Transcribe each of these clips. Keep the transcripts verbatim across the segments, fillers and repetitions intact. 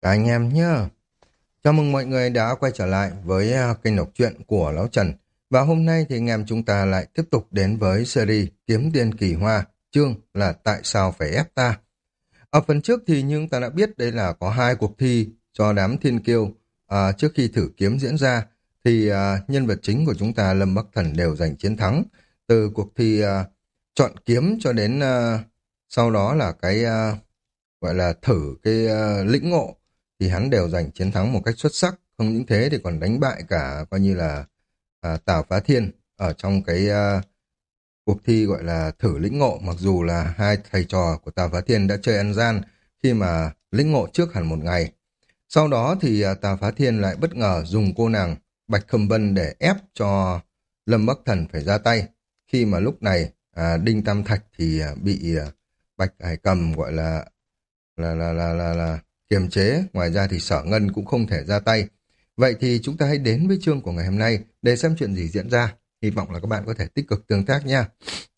Cả anh em nhá. Chào mừng mọi người đã quay trở lại với à, kênh đọc truyện của Lão Trần. Và hôm nay thì anh em chúng ta lại tiếp tục đến với series Kiếm Tiên Kỳ Hoa, chương là Tại sao phải ép ta. Ở phần trước thì nhưng ta đã biết đây là có hai cuộc thi cho đám thiên kiêu. À, trước khi thử kiếm diễn ra thì à, nhân vật chính của chúng ta Lâm Bắc Thần đều giành chiến thắng. Từ cuộc thi à, chọn kiếm cho đến à, sau đó là cái à, gọi là thử cái à, lĩnh ngộ thì hắn đều giành chiến thắng một cách xuất sắc. Không những thế thì còn đánh bại cả coi như là à, Tào Phá Thiên ở trong cái à, cuộc thi gọi là thử lĩnh ngộ, mặc dù là hai thầy trò của Tào Phá Thiên đã chơi ăn gian khi mà lĩnh ngộ trước hẳn một ngày. Sau đó thì à, Tào Phá Thiên lại bất ngờ dùng cô nàng Bạch Khâm Vân để ép cho Lâm Bắc Thần phải ra tay. Khi mà lúc này à, Đinh Tam Thạch thì à, bị à, Bạch Hải Cầm gọi là là là là là, là kiềm chế, ngoài ra thì Sở Ngân cũng không thể ra tay. Vậy thì chúng ta hãy đến với chương của ngày hôm nay để xem chuyện gì diễn ra. Hy vọng là các bạn có thể tích cực tương tác nha.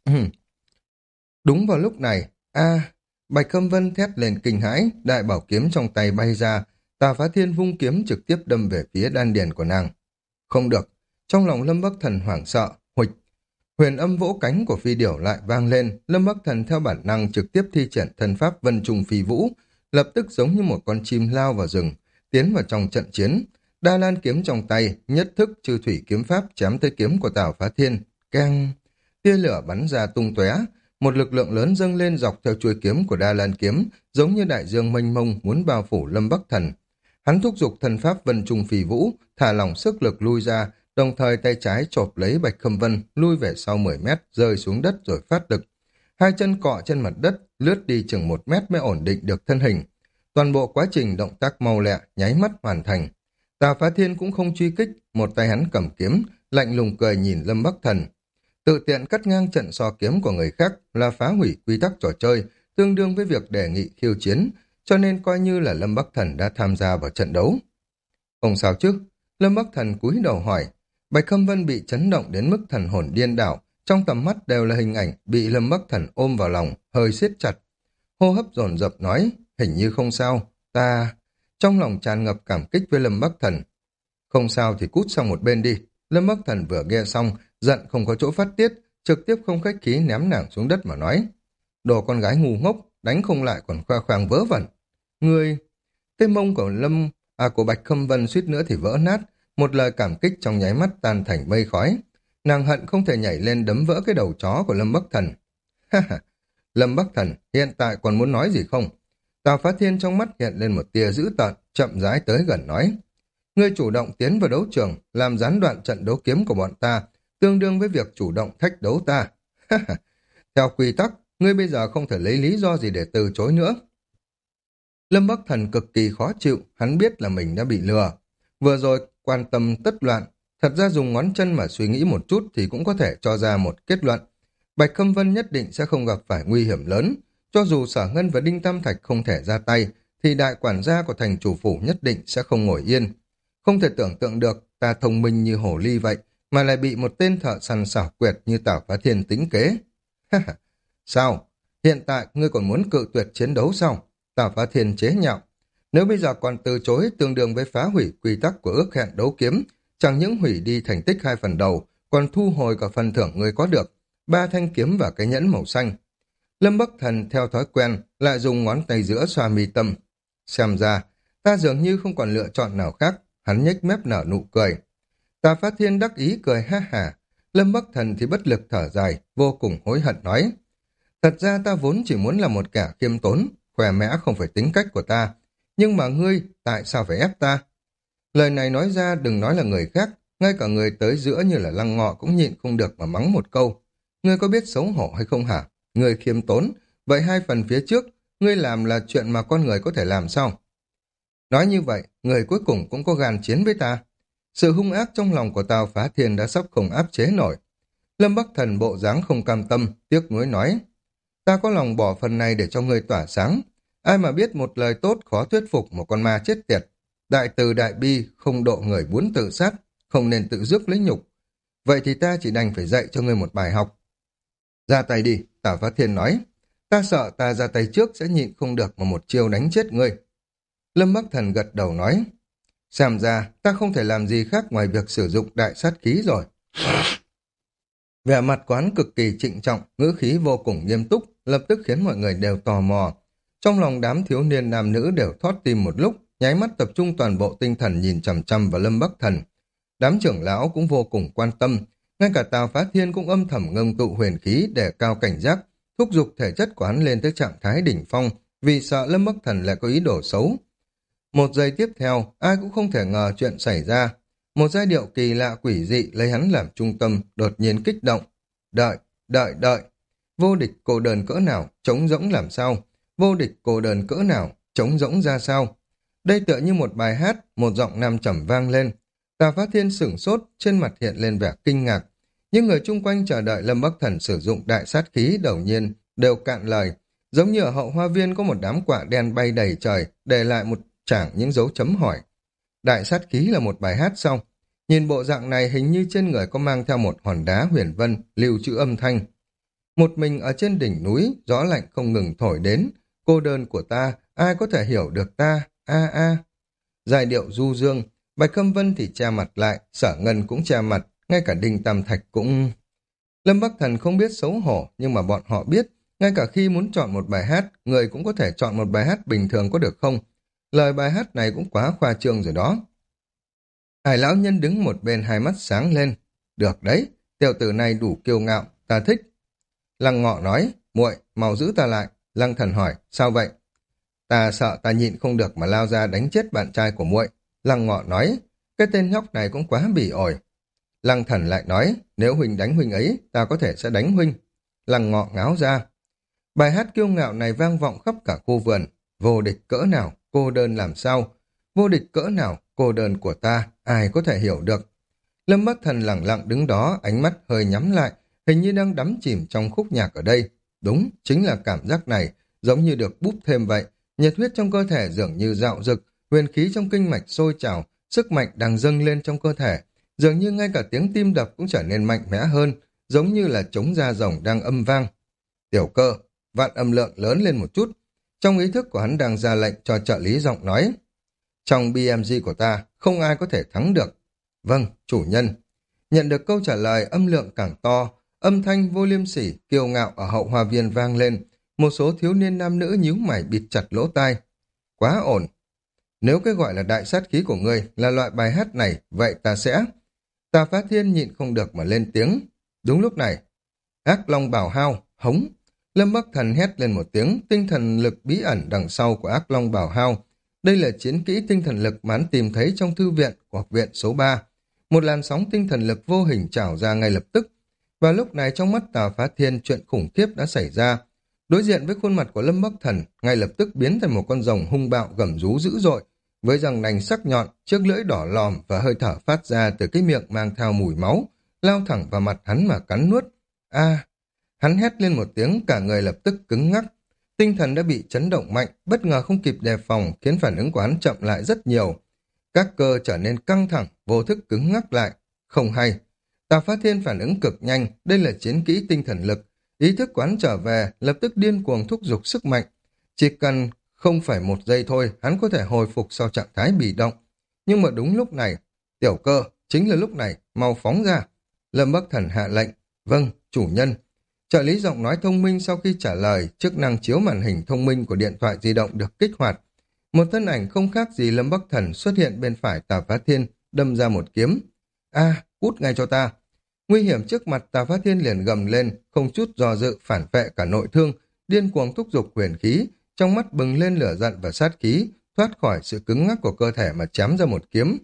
Đúng vào lúc này, a Bạch Khâm Vân thét lên kinh hãi, đại bảo kiếm trong tay bay ra, Tà Phá Thiên vung kiếm trực tiếp đâm về phía đan điền của nàng. Không được, trong lòng Lâm Bắc Thần hoảng sợ, huỵch. Huyền âm vỗ cánh của phi điểu lại vang lên, Lâm Bắc Thần theo bản năng trực tiếp thi triển thân pháp Vân Trùng Phi Vũ, lập tức giống như một con chim lao vào rừng, tiến vào trong trận chiến. Đa Lan kiếm trong tay, nhất thức trừ thủy kiếm pháp chém tới kiếm của Tào Phá Thiên, keng, tia lửa bắn ra tung tóe, một lực lượng lớn dâng lên dọc theo chuôi kiếm của Đa Lan kiếm, giống như đại dương mênh mông muốn bao phủ Lâm Bắc Thần. Hắn thúc giục thân pháp Vân Trùng Phi Vũ, thả lỏng sức lực lui ra, đồng thời tay trái chộp lấy Bạch Khâm Vân, lui về sau mười mét, rơi xuống đất rồi phát lực. Hai chân cọ trên mặt đất, lướt đi chừng một mét mới ổn định được thân hình. Toàn bộ quá trình động tác mau lẹ, nháy mắt hoàn thành. Tào Phá Thiên cũng không truy kích, một tay hắn cầm kiếm, lạnh lùng cười nhìn Lâm Bắc Thần. Tự tiện cắt ngang trận so kiếm của người khác là phá hủy quy tắc trò chơi, tương đương với việc đề nghị khiêu chiến, cho nên coi như là Lâm Bắc Thần đã tham gia vào trận đấu. Không sao chứ? Lâm Bắc Thần cúi đầu hỏi. Bạch Khâm Vân bị chấn động đến mức thần hồn điên đảo, trong tầm mắt đều là hình ảnh bị Lâm Bắc Thần ôm vào lòng, hơi siết chặt. Hô hấp dồn dập nói, hình như không sao, ta... Trong lòng tràn ngập cảm kích với Lâm Bắc Thần. Không sao thì cút sang một bên đi. Lâm Bắc Thần vừa nghe xong, giận không có chỗ phát tiết, trực tiếp không khách khí ném nàng xuống đất mà nói. Đồ con gái ngu ngốc, đánh không lại còn khoe khoang vớ vẩn. Ngươi... Cái mông của Lâm... À của Bạch Khâm Vân suýt nữa thì vỡ nát, một lời cảm kích trong nháy mắt tan thành mây khói. Nàng hận không thể nhảy lên đấm vỡ cái đầu chó của Lâm Bắc Thần. Ha ha, Lâm Bắc Thần hiện tại còn muốn nói gì không? Tào Phá Thiên trong mắt hiện lên một tia dữ tợn, chậm rãi tới gần nói. Ngươi chủ động tiến vào đấu trường, làm gián đoạn trận đấu kiếm của bọn ta, tương đương với việc chủ động thách đấu ta. Ha ha, theo quy tắc, ngươi bây giờ không thể lấy lý do gì để từ chối nữa. Lâm Bắc Thần cực kỳ khó chịu, hắn biết là mình đã bị lừa. Vừa rồi quan tâm tất loạn, thật ra dùng ngón chân mà suy nghĩ một chút thì cũng có thể cho ra một kết luận. Bạch Khâm Vân nhất định sẽ không gặp phải nguy hiểm lớn. Cho dù Sở Ngân và Đinh Tam Thạch không thể ra tay, thì đại quản gia của thành chủ phủ nhất định sẽ không ngồi yên. Không thể tưởng tượng được ta thông minh như hổ ly vậy, mà lại bị một tên thợ săn xảo quyệt như Tào Phá Thiên tính kế. Sao? Hiện tại ngươi còn muốn cự tuyệt chiến đấu sao? Tào Phá Thiên chế nhạo. Nếu bây giờ còn từ chối tương đương với phá hủy quy tắc của ước hẹn đấu kiếm, chẳng những hủy đi thành tích hai phần đầu, còn thu hồi cả phần thưởng ngươi có được, ba thanh kiếm và cái nhẫn màu xanh. Lâm Bắc Thần theo thói quen lại dùng ngón tay giữa xoa mi tâm. Xem ra, ta dường như không còn lựa chọn nào khác, hắn nhếch mép nở nụ cười. Tà Phát Thiên đắc ý cười ha hả, Lâm Bắc Thần thì bất lực thở dài, vô cùng hối hận nói. Thật ra ta vốn chỉ muốn là một kẻ khiêm tốn, khỏe mẽ không phải tính cách của ta, nhưng mà ngươi, tại sao phải ép ta? Lời này nói ra đừng nói là người khác, ngay cả người tới giữa như là Lăng Ngọ cũng nhịn không được mà mắng một câu. Ngươi có biết xấu hổ hay không hả? Ngươi khiêm tốn, vậy hai phần phía trước, ngươi làm là chuyện mà con người có thể làm sao? Nói như vậy, người cuối cùng cũng có gan chiến với ta. Sự hung ác trong lòng của Tào Phá Thiên đã sắp không áp chế nổi. Lâm Bắc Thần bộ dáng không cam tâm, tiếc nuối nói. Ta có lòng bỏ phần này để cho ngươi tỏa sáng. Ai mà biết một lời tốt khó thuyết phục một con ma chết tiệt. Đại từ đại bi không độ người muốn tự sát, không nên tự dứt lấy nhục. Vậy thì ta chỉ đành phải dạy cho ngươi một bài học. Ra tay đi, Tào Phá Thiên nói. Ta sợ ta ra tay trước sẽ nhịn không được mà một chiêu đánh chết ngươi. Lâm Bắc Thần gật đầu nói, xem ra ta không thể làm gì khác ngoài việc sử dụng đại sát khí rồi. Vẻ mặt quán cực kỳ trịnh trọng, ngữ khí vô cùng nghiêm túc, lập tức khiến mọi người đều tò mò. Trong lòng đám thiếu niên nam nữ đều thót tim một lúc, nháy mắt tập trung toàn bộ tinh thần nhìn chằm chằm vào Lâm Bắc Thần. Đám trưởng lão cũng vô cùng quan tâm, ngay cả Tào Phá Thiên cũng âm thầm ngưng tụ huyền khí để cao cảnh giác, thúc giục thể chất của hắn lên tới trạng thái đỉnh phong, vì sợ Lâm Bắc Thần lại có ý đồ xấu. Một giây tiếp theo, ai cũng không thể ngờ chuyện xảy ra. Một giai điệu kỳ lạ quỷ dị lấy hắn làm trung tâm, đột nhiên kích động. Đợi, đợi, đợi. Vô địch cô đơn cỡ nào, trống rỗng làm sao? Vô địch cô đơn cỡ nào, trống rỗng ra sao? Đây tựa như một bài hát, một giọng nam trầm vang lên. Tà Phá Thiên sửng sốt, trên mặt hiện lên vẻ kinh ngạc. Những người chung quanh chờ đợi Lâm Bắc Thần sử dụng đại sát khí đầu nhiên đều cạn lời. Giống như ở hậu hoa viên có một đám quạ đen bay đầy trời, để lại một trảng những dấu chấm hỏi. Đại sát khí là một bài hát xong. Nhìn bộ dạng này hình như trên người có mang theo một hòn đá huyền vân, lưu trữ âm thanh. Một mình ở trên đỉnh núi, gió lạnh không ngừng thổi đến. Cô đơn của ta, ai có thể hiểu được ta, a a. Giai điệu du dương, Bạch Khâm Vân thì che mặt lại, Sở Ngân cũng che mặt, ngay cả Đinh Tam Thạch cũng... Lâm Bắc Thần không biết xấu hổ, nhưng mà bọn họ biết, ngay cả khi muốn chọn một bài hát, người cũng có thể chọn một bài hát bình thường có được không? Lời bài hát này cũng quá khoa trương rồi đó. Hải lão nhân đứng một bên hai mắt sáng lên. Được đấy, tiểu tử này đủ kiêu ngạo, ta thích. Lăng Ngọ nói, muội, mau giữ ta lại. Lăng Thần hỏi, sao vậy? Ta sợ ta nhịn không được mà lao ra đánh chết bạn trai của muội. Lăng Ngọ nói, cái tên nhóc này cũng quá bỉ ổi. Lăng Thần lại nói, nếu huynh đánh huynh ấy, ta có thể sẽ đánh huynh. Lăng Ngọ ngáo ra. Bài hát kiêu ngạo này vang vọng khắp cả khu vườn. Vô địch cỡ nào, cô đơn làm sao? Vô địch cỡ nào, cô đơn của ta, ai có thể hiểu được? Lâm Bắc Thần lặng lặng đứng đó, ánh mắt hơi nhắm lại, hình như đang đắm chìm trong khúc nhạc ở đây. Đúng, chính là cảm giác này, giống như được búp thêm vậy. Nhiệt huyết trong cơ thể dường như dạo dực, huyền khí trong kinh mạch sôi trào, sức mạnh đang dâng lên trong cơ thể. Dường như ngay cả tiếng tim đập cũng trở nên mạnh mẽ hơn, giống như là trống da rồng đang âm vang. Tiểu Cơ, vạn âm lượng lớn lên một chút. Trong ý thức của hắn đang ra lệnh cho trợ lý giọng nói. Trong bê em giê của ta, không ai có thể thắng được. Vâng, chủ nhân. Nhận được câu trả lời, âm lượng càng to, âm thanh vô liêm sỉ, kiêu ngạo ở hậu hoa viên vang lên. Một số thiếu niên nam nữ nhíu mày bịt chặt lỗ tai. Quá ổn. Nếu cái gọi là đại sát khí của ngươi là loại bài hát này, vậy ta sẽ... Tà Phá Thiên nhịn không được mà lên tiếng. Đúng lúc này, Ác Long Bảo Hao, hống. Lâm Bắc Thần hét lên một tiếng, tinh thần lực bí ẩn đằng sau của Ác Long Bảo Hao. Đây là chiến kỹ tinh thần lực mà hắn tìm thấy trong thư viện của học viện số ba. Một làn sóng tinh thần lực vô hình trào ra ngay lập tức. Và lúc này trong mắt Tào Phá Thiên chuyện khủng khiếp đã xảy ra. Đối diện với khuôn mặt của Lâm Bắc Thần, ngay lập tức biến thành một con rồng hung bạo gầm rú dữ dội, với răng nanh sắc nhọn, chiếc lưỡi đỏ lòm và hơi thở phát ra từ cái miệng mang theo mùi máu, lao thẳng vào mặt hắn mà cắn nuốt. A! Hắn hét lên một tiếng, cả người lập tức cứng ngắc. Tinh thần đã bị chấn động mạnh, bất ngờ không kịp đề phòng, khiến phản ứng của hắn chậm lại rất nhiều. Các cơ trở nên căng thẳng, vô thức cứng ngắc lại. Không hay. Tào Phá Thiên phản ứng cực nhanh, đây là chiến kỹ tinh thần lực. Ý thức của hắn trở về, lập tức điên cuồng thúc giục sức mạnh. Chỉ cần không phải một giây thôi, hắn có thể hồi phục sau trạng thái bị động. Nhưng mà đúng lúc này, Tiểu Cơ, chính là lúc này, mau phóng ra. Lâm Bắc Thần hạ lệnh. Vâng, chủ nhân. Trợ lý giọng nói thông minh sau khi trả lời, chức năng chiếu màn hình thông minh của điện thoại di động được kích hoạt. Một thân ảnh không khác gì Lâm Bắc Thần xuất hiện bên phải Tào Phá Thiên, đâm ra một kiếm. A, cút ngay cho ta. Nguy hiểm trước mặt, Tào Phá Thiên liền gầm lên, không chút do dự phản vệ cả nội thương, điên cuồng thúc giục huyền khí, trong mắt bừng lên lửa giận và sát khí, thoát khỏi sự cứng ngắc của cơ thể mà chém ra một kiếm.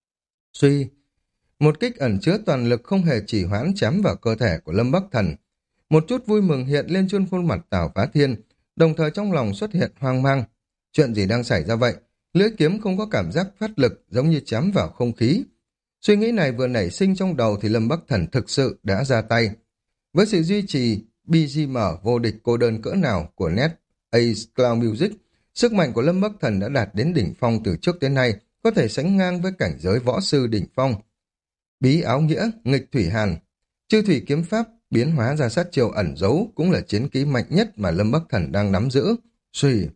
Suy, một kích ẩn chứa toàn lực không hề chỉ hoãn chém vào cơ thể của Lâm Bắc Thần. Một chút vui mừng hiện lên trên khuôn mặt Tào Phá Thiên, đồng thời trong lòng xuất hiện hoang mang. Chuyện gì đang xảy ra vậy? Lưỡi kiếm không có cảm giác phát lực, giống như chém vào không khí. Suy nghĩ này vừa nảy sinh trong đầu thì Lâm Bắc Thần thực sự đã ra tay. Với sự duy trì bê giê em vô địch cô đơn cỡ nào của Net Ace Cloud Music, sức mạnh của Lâm Bắc Thần đã đạt đến đỉnh phong từ trước đến nay, có thể sánh ngang với cảnh giới võ sư đỉnh phong. Bí áo nghĩa, nghịch thủy hàn, chư thủy kiếm pháp biến hóa ra sát chiêu ẩn giấu cũng là chiến kỹ mạnh nhất mà Lâm Bắc Thần đang nắm giữ. Suy,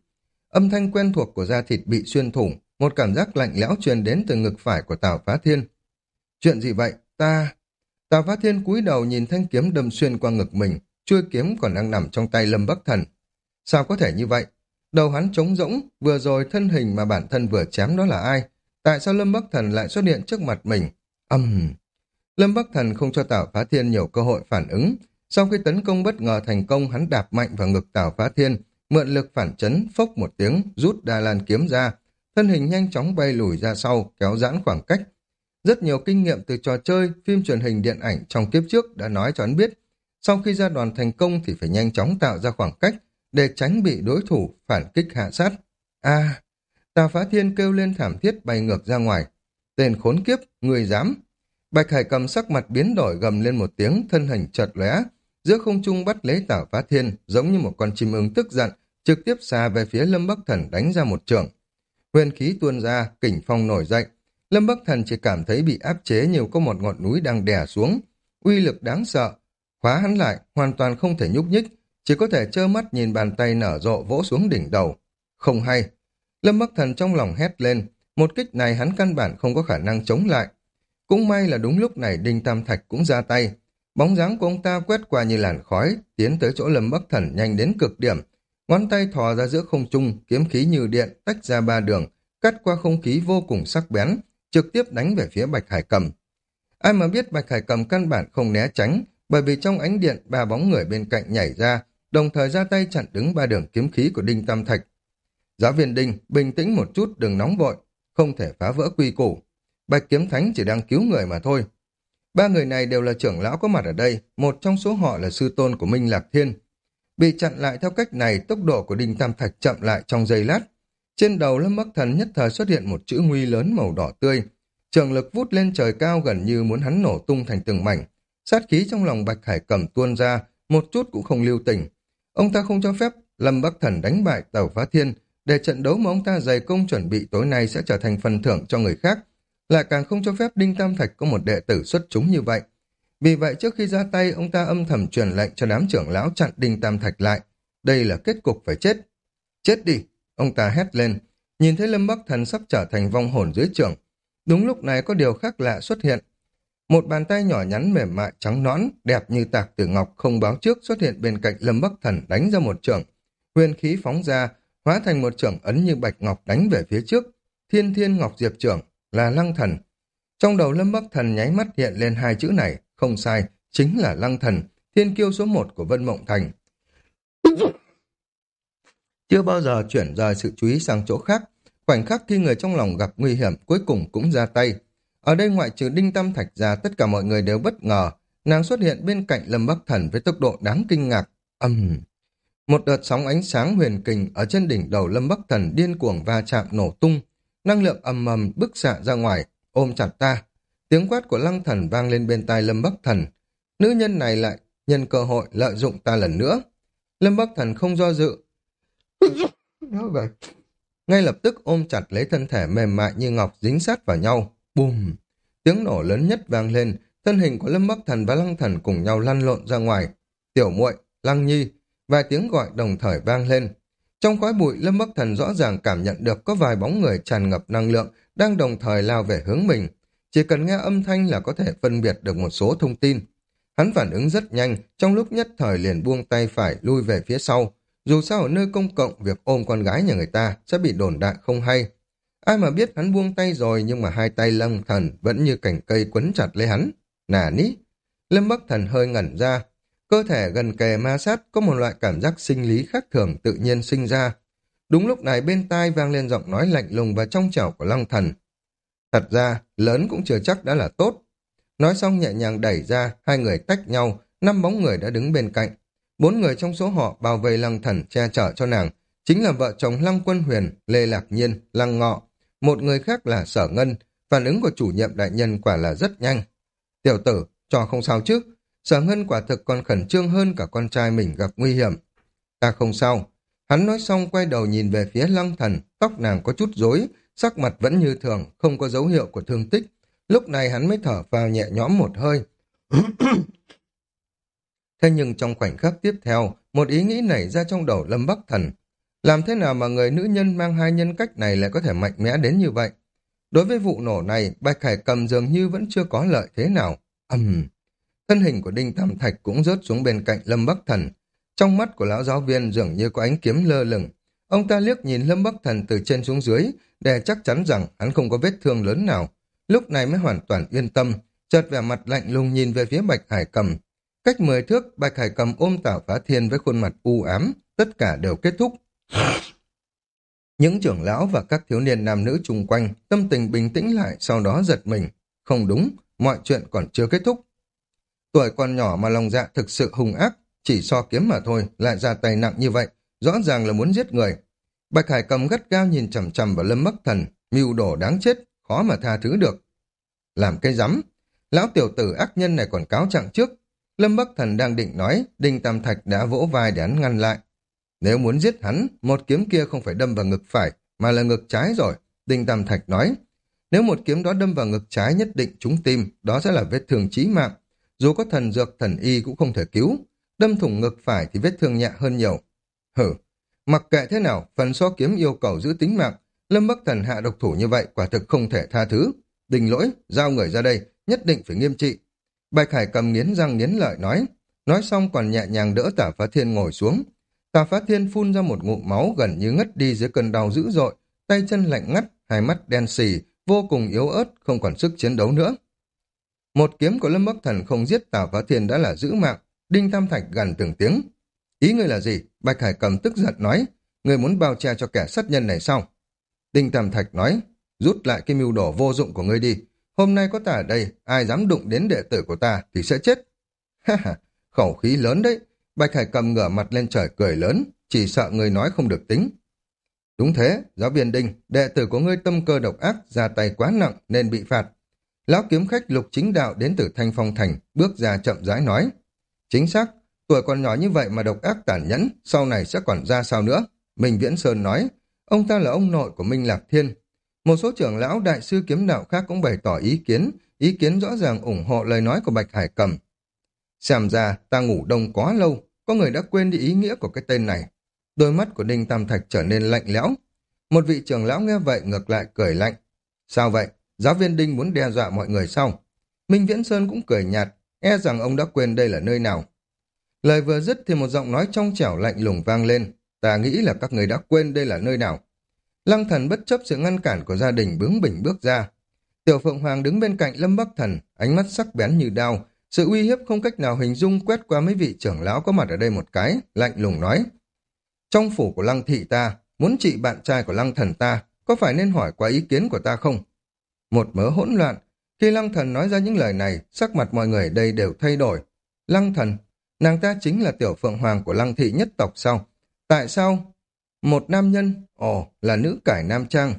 Âm thanh quen thuộc của da thịt bị xuyên thủng, một cảm giác lạnh lẽo truyền đến từ ngực phải của Tào Phá Thiên. Chuyện gì vậy? Ta... Tào Phá Thiên cúi đầu nhìn thanh kiếm đâm xuyên qua ngực mình, chuôi kiếm còn đang nằm trong tay Lâm Bắc Thần. Sao có thể như vậy? Đầu hắn trống rỗng, vừa rồi thân hình mà bản thân vừa chém đó là ai? Tại sao Lâm Bắc Thần lại xuất hiện trước mặt mình? Âm... Uhm. Lâm Bắc Thần không cho Tào Phá Thiên nhiều cơ hội phản ứng. Sau khi tấn công bất ngờ thành công, hắn đạp mạnh vào ngực Tào Phá Thiên, mượn lực phản chấn, phốc một tiếng, rút Đa Lan kiếm ra. Thân hình nhanh chóng bay lùi ra sau, kéo giãn khoảng cách. Rất nhiều kinh nghiệm từ trò chơi, phim truyền hình điện ảnh trong kiếp trước đã nói cho hắn biết, sau khi ra đòn thành công thì phải nhanh chóng tạo ra khoảng cách để tránh bị đối thủ phản kích hạ sát. A, Tào Phá Thiên kêu lên thảm thiết bay ngược ra ngoài. Tên khốn kiếp, người dám. Bạch Hải Cầm sắc mặt biến đổi gầm lên một tiếng, thân hình chợt lóe, giữa không trung bắt lấy Tào Phá Thiên, giống như một con chim ưng tức giận, trực tiếp xà về phía Lâm Bắc Thần đánh ra một chưởng. Huyền khí tuôn ra, kình phong nổi dậy. Lâm Bắc Thần chỉ cảm thấy bị áp chế nhiều có một ngọn núi đang đè xuống. Uy lực đáng sợ. Khóa hắn lại, hoàn toàn không thể nhúc nhích, chỉ có thể trơ mắt nhìn bàn tay nở rộ vỗ xuống đỉnh đầu. Không hay. Lâm Bắc Thần trong lòng hét lên, một kích này hắn căn bản không có khả năng chống lại. Cũng may là đúng lúc này Đinh Tam Thạch cũng ra tay. Bóng dáng của ông ta quét qua như làn khói, tiến tới chỗ Lâm Bắc Thần nhanh đến cực điểm. Ngón tay thò ra giữa không trung, kiếm khí như điện, tách ra ba đường, cắt qua không khí vô cùng sắc bén, trực tiếp đánh về phía Bạch Hải Cầm. Ai mà biết Bạch Hải Cầm căn bản không né tránh, bởi vì trong ánh điện ba bóng người bên cạnh nhảy ra, đồng thời ra tay chặn đứng ba đường kiếm khí của Đinh Tam Thạch. Giáo viên Đinh, bình tĩnh một chút, đừng nóng vội, không thể phá vỡ quy củ. Bạch Kiếm Thánh chỉ đang cứu người mà thôi. Ba người này đều là trưởng lão có mặt ở đây, một trong số họ là sư tôn của Minh Lạc Thiên. Bị chặn lại theo cách này, tốc độ của Đinh Tam Thạch chậm lại trong giây lát. Trên đầu Lâm Bắc Thần nhất thời xuất hiện một chữ nguy lớn màu đỏ tươi. Trường lực vút lên trời cao gần như muốn hắn nổ tung thành từng mảnh. Sát khí trong lòng Bạch Hải Cầm tuôn ra, một chút cũng không lưu tình. Ông ta không cho phép Lâm Bắc Thần đánh bại Tào Phá Thiên, để trận đấu mà ông ta dày công chuẩn bị tối nay sẽ trở thành phần thưởng cho người khác. Lại càng không cho phép Đinh Tam Thạch có một đệ tử xuất chúng như vậy. Vì vậy trước khi ra tay, ông ta âm thầm truyền lệnh cho đám trưởng lão chặn Đinh Tam Thạch lại. Đây là kết cục phải chết. Chết đi! Ông ta hét lên, nhìn thấy Lâm Bắc Thần sắp trở thành vong hồn dưới trưởng. Đúng lúc này có điều khác lạ xuất hiện. Một bàn tay nhỏ nhắn mềm mại trắng nõn, đẹp như tạc tử ngọc không báo trước xuất hiện bên cạnh Lâm Bắc Thần đánh ra một chưởng. Huyền khí phóng ra, hóa thành một chưởng ấn như bạch ngọc đánh về phía trước. Thiên Thiên Ngọc Diệp chưởng là Lăng Thần. Trong đầu Lâm Bắc Thần nháy mắt hiện lên hai chữ này, không sai, chính là Lăng Thần, thiên kiêu số một của Vân Mộng Thành. Chưa bao giờ chuyển rời sự chú ý sang chỗ khác, khoảnh khắc khi người trong lòng gặp nguy hiểm cuối cùng cũng ra tay. Ở đây ngoại trừ Đinh Tam Thạch ra, tất cả mọi người đều bất ngờ, nàng xuất hiện bên cạnh Lâm Bắc Thần với tốc độ đáng kinh ngạc. Âm! Uhm. Một đợt sóng ánh sáng huyền kình ở trên đỉnh đầu Lâm Bắc Thần điên cuồng va chạm nổ tung, năng lượng ầm ầm bức xạ ra ngoài, ôm chặt ta. Tiếng quát của Lăng Thần vang lên bên tai Lâm Bắc Thần. Nữ nhân này lại nhân cơ hội lợi dụng ta lần nữa. Lâm Bắc Thần không do dự. Nói vậy. Ngay lập tức ôm chặt lấy thân thể mềm mại như ngọc dính sát vào nhau. Bùm! Tiếng nổ lớn nhất vang lên, thân hình của Lâm Bắc Thần và Lăng Thần cùng nhau lăn lộn ra ngoài. Tiểu muội, Lăng Nhi, vài tiếng gọi đồng thời vang lên. Trong khói bụi, Lâm Bắc Thần rõ ràng cảm nhận được có vài bóng người tràn ngập năng lượng đang đồng thời lao về hướng mình. Chỉ cần nghe âm thanh là có thể phân biệt được một số thông tin. Hắn phản ứng rất nhanh, trong lúc nhất thời liền buông tay phải lui về phía sau. Dù sao ở nơi công cộng, việc ôm con gái nhà người ta sẽ bị đồn đại không hay. Ai mà biết hắn buông tay rồi, nhưng mà hai tay Lâm Thần vẫn như cành cây quấn chặt lấy hắn. Nà ní! Lâm Bắc Thần hơi ngẩn ra. Cơ thể gần kề ma sát có một loại cảm giác sinh lý khác thường tự nhiên sinh ra. Đúng lúc này bên tai vang lên giọng nói lạnh lùng và trong trẻo của Lăng Thần. Thật ra, lớn cũng chưa chắc đã là tốt. Nói xong nhẹ nhàng đẩy ra, hai người tách nhau, năm bóng người đã đứng bên cạnh. Bốn người trong số họ bảo vệ Lăng Thần che chở cho nàng, chính là vợ chồng Lăng Quân Huyền, Lê Lạc Nhiên, Lăng Ngọ. Một người khác là Sở Ngân, phản ứng của chủ nhiệm đại nhân quả là rất nhanh. Tiểu tử, trò không sao chứ? Sở Ngân quả thực còn khẩn trương hơn cả con trai mình gặp nguy hiểm. Ta không sao. Hắn nói xong quay đầu nhìn về phía Lăng Thần, tóc nàng có chút rối, sắc mặt vẫn như thường, không có dấu hiệu của thương tích. Lúc này hắn mới thở phào nhẹ nhõm một hơi. Thế nhưng trong khoảnh khắc tiếp theo, một ý nghĩ nảy ra trong đầu Lâm Bắc Thần. Làm thế nào mà người nữ nhân mang hai nhân cách này lại có thể mạnh mẽ đến như vậy? Đối với vụ nổ này, Bạch Hải Cầm dường như vẫn chưa có lợi thế nào. Ầm, thân hình của Đinh Tam Thạch cũng rớt xuống bên cạnh Lâm Bắc Thần. Trong mắt của lão giáo viên dường như có ánh kiếm lơ lửng. Ông ta liếc nhìn Lâm Bắc Thần từ trên xuống dưới, để chắc chắn rằng hắn không có vết thương lớn nào. Lúc này mới hoàn toàn yên tâm, chợt vẻ mặt lạnh lùng nhìn về phía Bạch Hải Cầm. Cách mười thước, Bạch Hải Cầm ôm Tào Phá Thiên với khuôn mặt u ám, tất cả đều kết thúc. Những trưởng lão và các thiếu niên nam nữ chung quanh, tâm tình bình tĩnh lại, sau đó giật mình. Không đúng, mọi chuyện còn chưa kết thúc. Tuổi còn nhỏ mà lòng dạ thực sự hung ác, chỉ so kiếm mà thôi, lại ra tay nặng như vậy, rõ ràng là muốn giết người. Bạch Hải Cầm gắt gao nhìn chằm chằm vào Lâm Bắc Thần, mưu đồ đáng chết, khó mà tha thứ được. Làm cái rắm, lão tiểu tử ác nhân này còn cáo trạng trước. Lâm Bắc Thần đang định nói, Đinh Tam Thạch đã vỗ vai để hắn ngăn lại. Nếu muốn giết hắn, một kiếm kia không phải đâm vào ngực phải, mà là ngực trái rồi, Đinh Tam Thạch nói. Nếu một kiếm đó đâm vào ngực trái nhất định trúng tim, đó sẽ là vết thương chí mạng. Dù có thần dược thần y cũng không thể cứu, đâm thủng ngực phải thì vết thương nhẹ hơn nhiều. Hử, mặc kệ thế nào, phần so kiếm yêu cầu giữ tính mạng, Lâm Bắc Thần hạ độc thủ như vậy quả thực không thể tha thứ. Đình Lỗi, giao người ra đây, nhất định phải nghiêm trị. Bạch Hải Cầm nghiến răng nghiến lợi nói, nói xong còn nhẹ nhàng đỡ Tả Phá Thiên ngồi xuống. Tả Phá Thiên phun ra một ngụm máu gần như ngất đi dưới cơn đau dữ dội, tay chân lạnh ngắt, hai mắt đen xì, vô cùng yếu ớt, không còn sức chiến đấu nữa. Một kiếm của Lâm Bắc Thần không giết Tả Phá Thiên đã là giữ mạng. Đinh Tam Thạch gằn từng tiếng. Ý ngươi là gì? Bạch Hải Cầm tức giận nói, ngươi muốn bao che cho kẻ sát nhân này sao? Đinh Tam Thạch nói, rút lại cái mưu đồ vô dụng của ngươi đi. Hôm nay có ta ở đây, ai dám đụng đến đệ tử của ta thì sẽ chết. Ha ha, khẩu khí lớn đấy. Bạch Hải Cầm ngửa mặt lên trời cười lớn, chỉ sợ ngươi nói không được tính. Đúng thế, giáo viên Đinh, đệ tử của ngươi tâm cơ độc ác, ra tay quá nặng nên bị phạt. Lão kiếm khách Lục Chính Đạo đến từ Thanh Phong Thành, bước ra chậm rãi nói. Chính xác, tuổi còn nhỏ như vậy mà độc ác tàn nhẫn, sau này sẽ còn ra sao nữa? Minh Viễn Sơn nói, ông ta là ông nội của Minh Lạc Thiên. Một số trưởng lão đại sư kiếm đạo khác cũng bày tỏ ý kiến, ý kiến rõ ràng ủng hộ lời nói của Bạch Hải Cầm. Xem ra ta ngủ đông quá lâu, có người đã quên đi ý nghĩa của cái tên này. Đôi mắt của Đinh Tam Thạch trở nên lạnh lẽo. Một vị trưởng lão nghe vậy ngược lại cười lạnh. Sao vậy? Giáo viên Đinh muốn đe dọa mọi người sao? Minh Viễn Sơn cũng cười nhạt, e rằng ông đã quên đây là nơi nào. Lời vừa dứt thì một giọng nói trong trẻo lạnh lùng vang lên. Ta nghĩ là các người đã quên đây là nơi nào. Lăng Thần bất chấp sự ngăn cản của gia đình bướng bỉnh bước ra. Tiểu Phượng Hoàng đứng bên cạnh Lâm Bắc Thần, ánh mắt sắc bén như đao. Sự uy hiếp không cách nào hình dung quét qua mấy vị trưởng lão có mặt ở đây một cái, lạnh lùng nói. Trong phủ của Lăng thị ta, muốn trị bạn trai của Lăng Thần ta, có phải nên hỏi qua ý kiến của ta không? Một mớ hỗn loạn, khi Lăng Thần nói ra những lời này, sắc mặt mọi người ở đây đều thay đổi. Lăng Thần, nàng ta chính là tiểu phượng hoàng của Lăng thị nhất tộc sao? Tại sao? Một nam nhân, ồ, là nữ cải nam trang.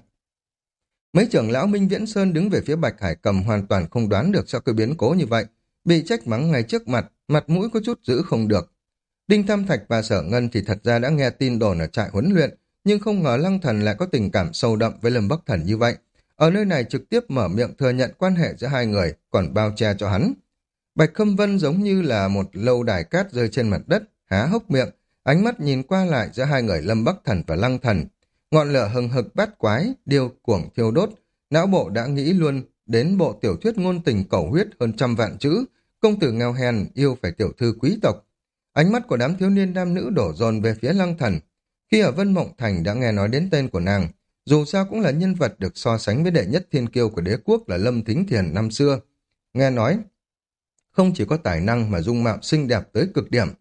Mấy trưởng lão Minh Viễn Sơn đứng về phía Bạch Hải Cầm hoàn toàn không đoán được sao cứ biến cố như vậy. Bị trách mắng ngay trước mặt, mặt mũi có chút giữ không được. Đinh Tam Thạch và Sở Ngân thì thật ra đã nghe tin đồn ở trại huấn luyện, nhưng không ngờ Lăng Thần lại có tình cảm sâu đậm với Lâm Bắc Thần như vậy. Ở nơi này trực tiếp mở miệng thừa nhận quan hệ giữa hai người, còn bao che cho hắn. Bạch Khâm Vân giống như là một lâu đài cát rơi trên mặt đất, há hốc miệng, ánh mắt nhìn qua lại giữa hai người Lâm Bắc Thần và Lăng Thần. Ngọn lửa hừng hực bát quái, điêu cuồng thiêu đốt, não bộ đã nghĩ luôn đến bộ tiểu thuyết ngôn tình cầu huyết hơn trăm vạn chữ, công tử nghèo hèn yêu phải tiểu thư quý tộc. Ánh mắt của đám thiếu niên nam nữ đổ dồn về phía Lăng Thần. Khi ở Vân Mộng Thành đã nghe nói đến tên của nàng, dù sao cũng là nhân vật được so sánh với đệ nhất thiên kiêu của đế quốc là Lâm Thính Thiền năm xưa. Nghe nói, không chỉ có tài năng mà dung mạo xinh đẹp tới cực điểm.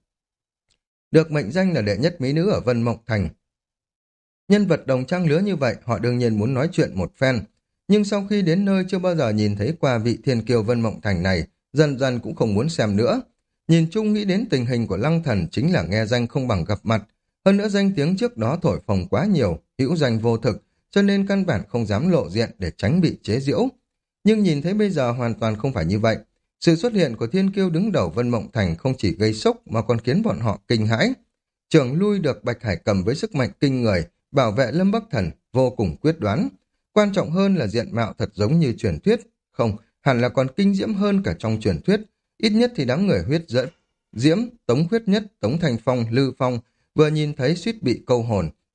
Được mệnh danh là đệ nhất mỹ nữ ở Vân Mộng Thành. Nhân vật đồng trang lứa như vậy, họ đương nhiên muốn nói chuyện một phen. Nhưng sau khi đến nơi chưa bao giờ nhìn thấy qua vị thiên kiêu Vân Mộng Thành này, dần dần cũng không muốn xem nữa. Nhìn chung nghĩ đến tình hình của Lăng Thần chính là nghe danh không bằng gặp mặt. Hơn nữa danh tiếng trước đó thổi phồng quá nhiều, hữu danh vô thực, cho nên căn bản không dám lộ diện để tránh bị chế giễu. Nhưng nhìn thấy bây giờ hoàn toàn không phải như vậy. Sự xuất hiện của thiên kiêu đứng đầu Vân Mộng Thành không chỉ gây sốc mà còn khiến bọn họ kinh hãi. Trưởng lui được Bạch Hải Cầm với sức mạnh kinh người, bảo vệ Lâm Bắc Thần vô cùng quyết đoán. Quan trọng hơn là diện mạo thật giống như truyền thuyết. Không, hẳn là còn kinh diễm hơn cả trong truyền thuyết. Ít nhất thì đám người huyết dẫn diễm, Tống Huyết Nhất, Tống Thành Phong, Lư Phong vừa nhìn thấy suýt bị câu hồn,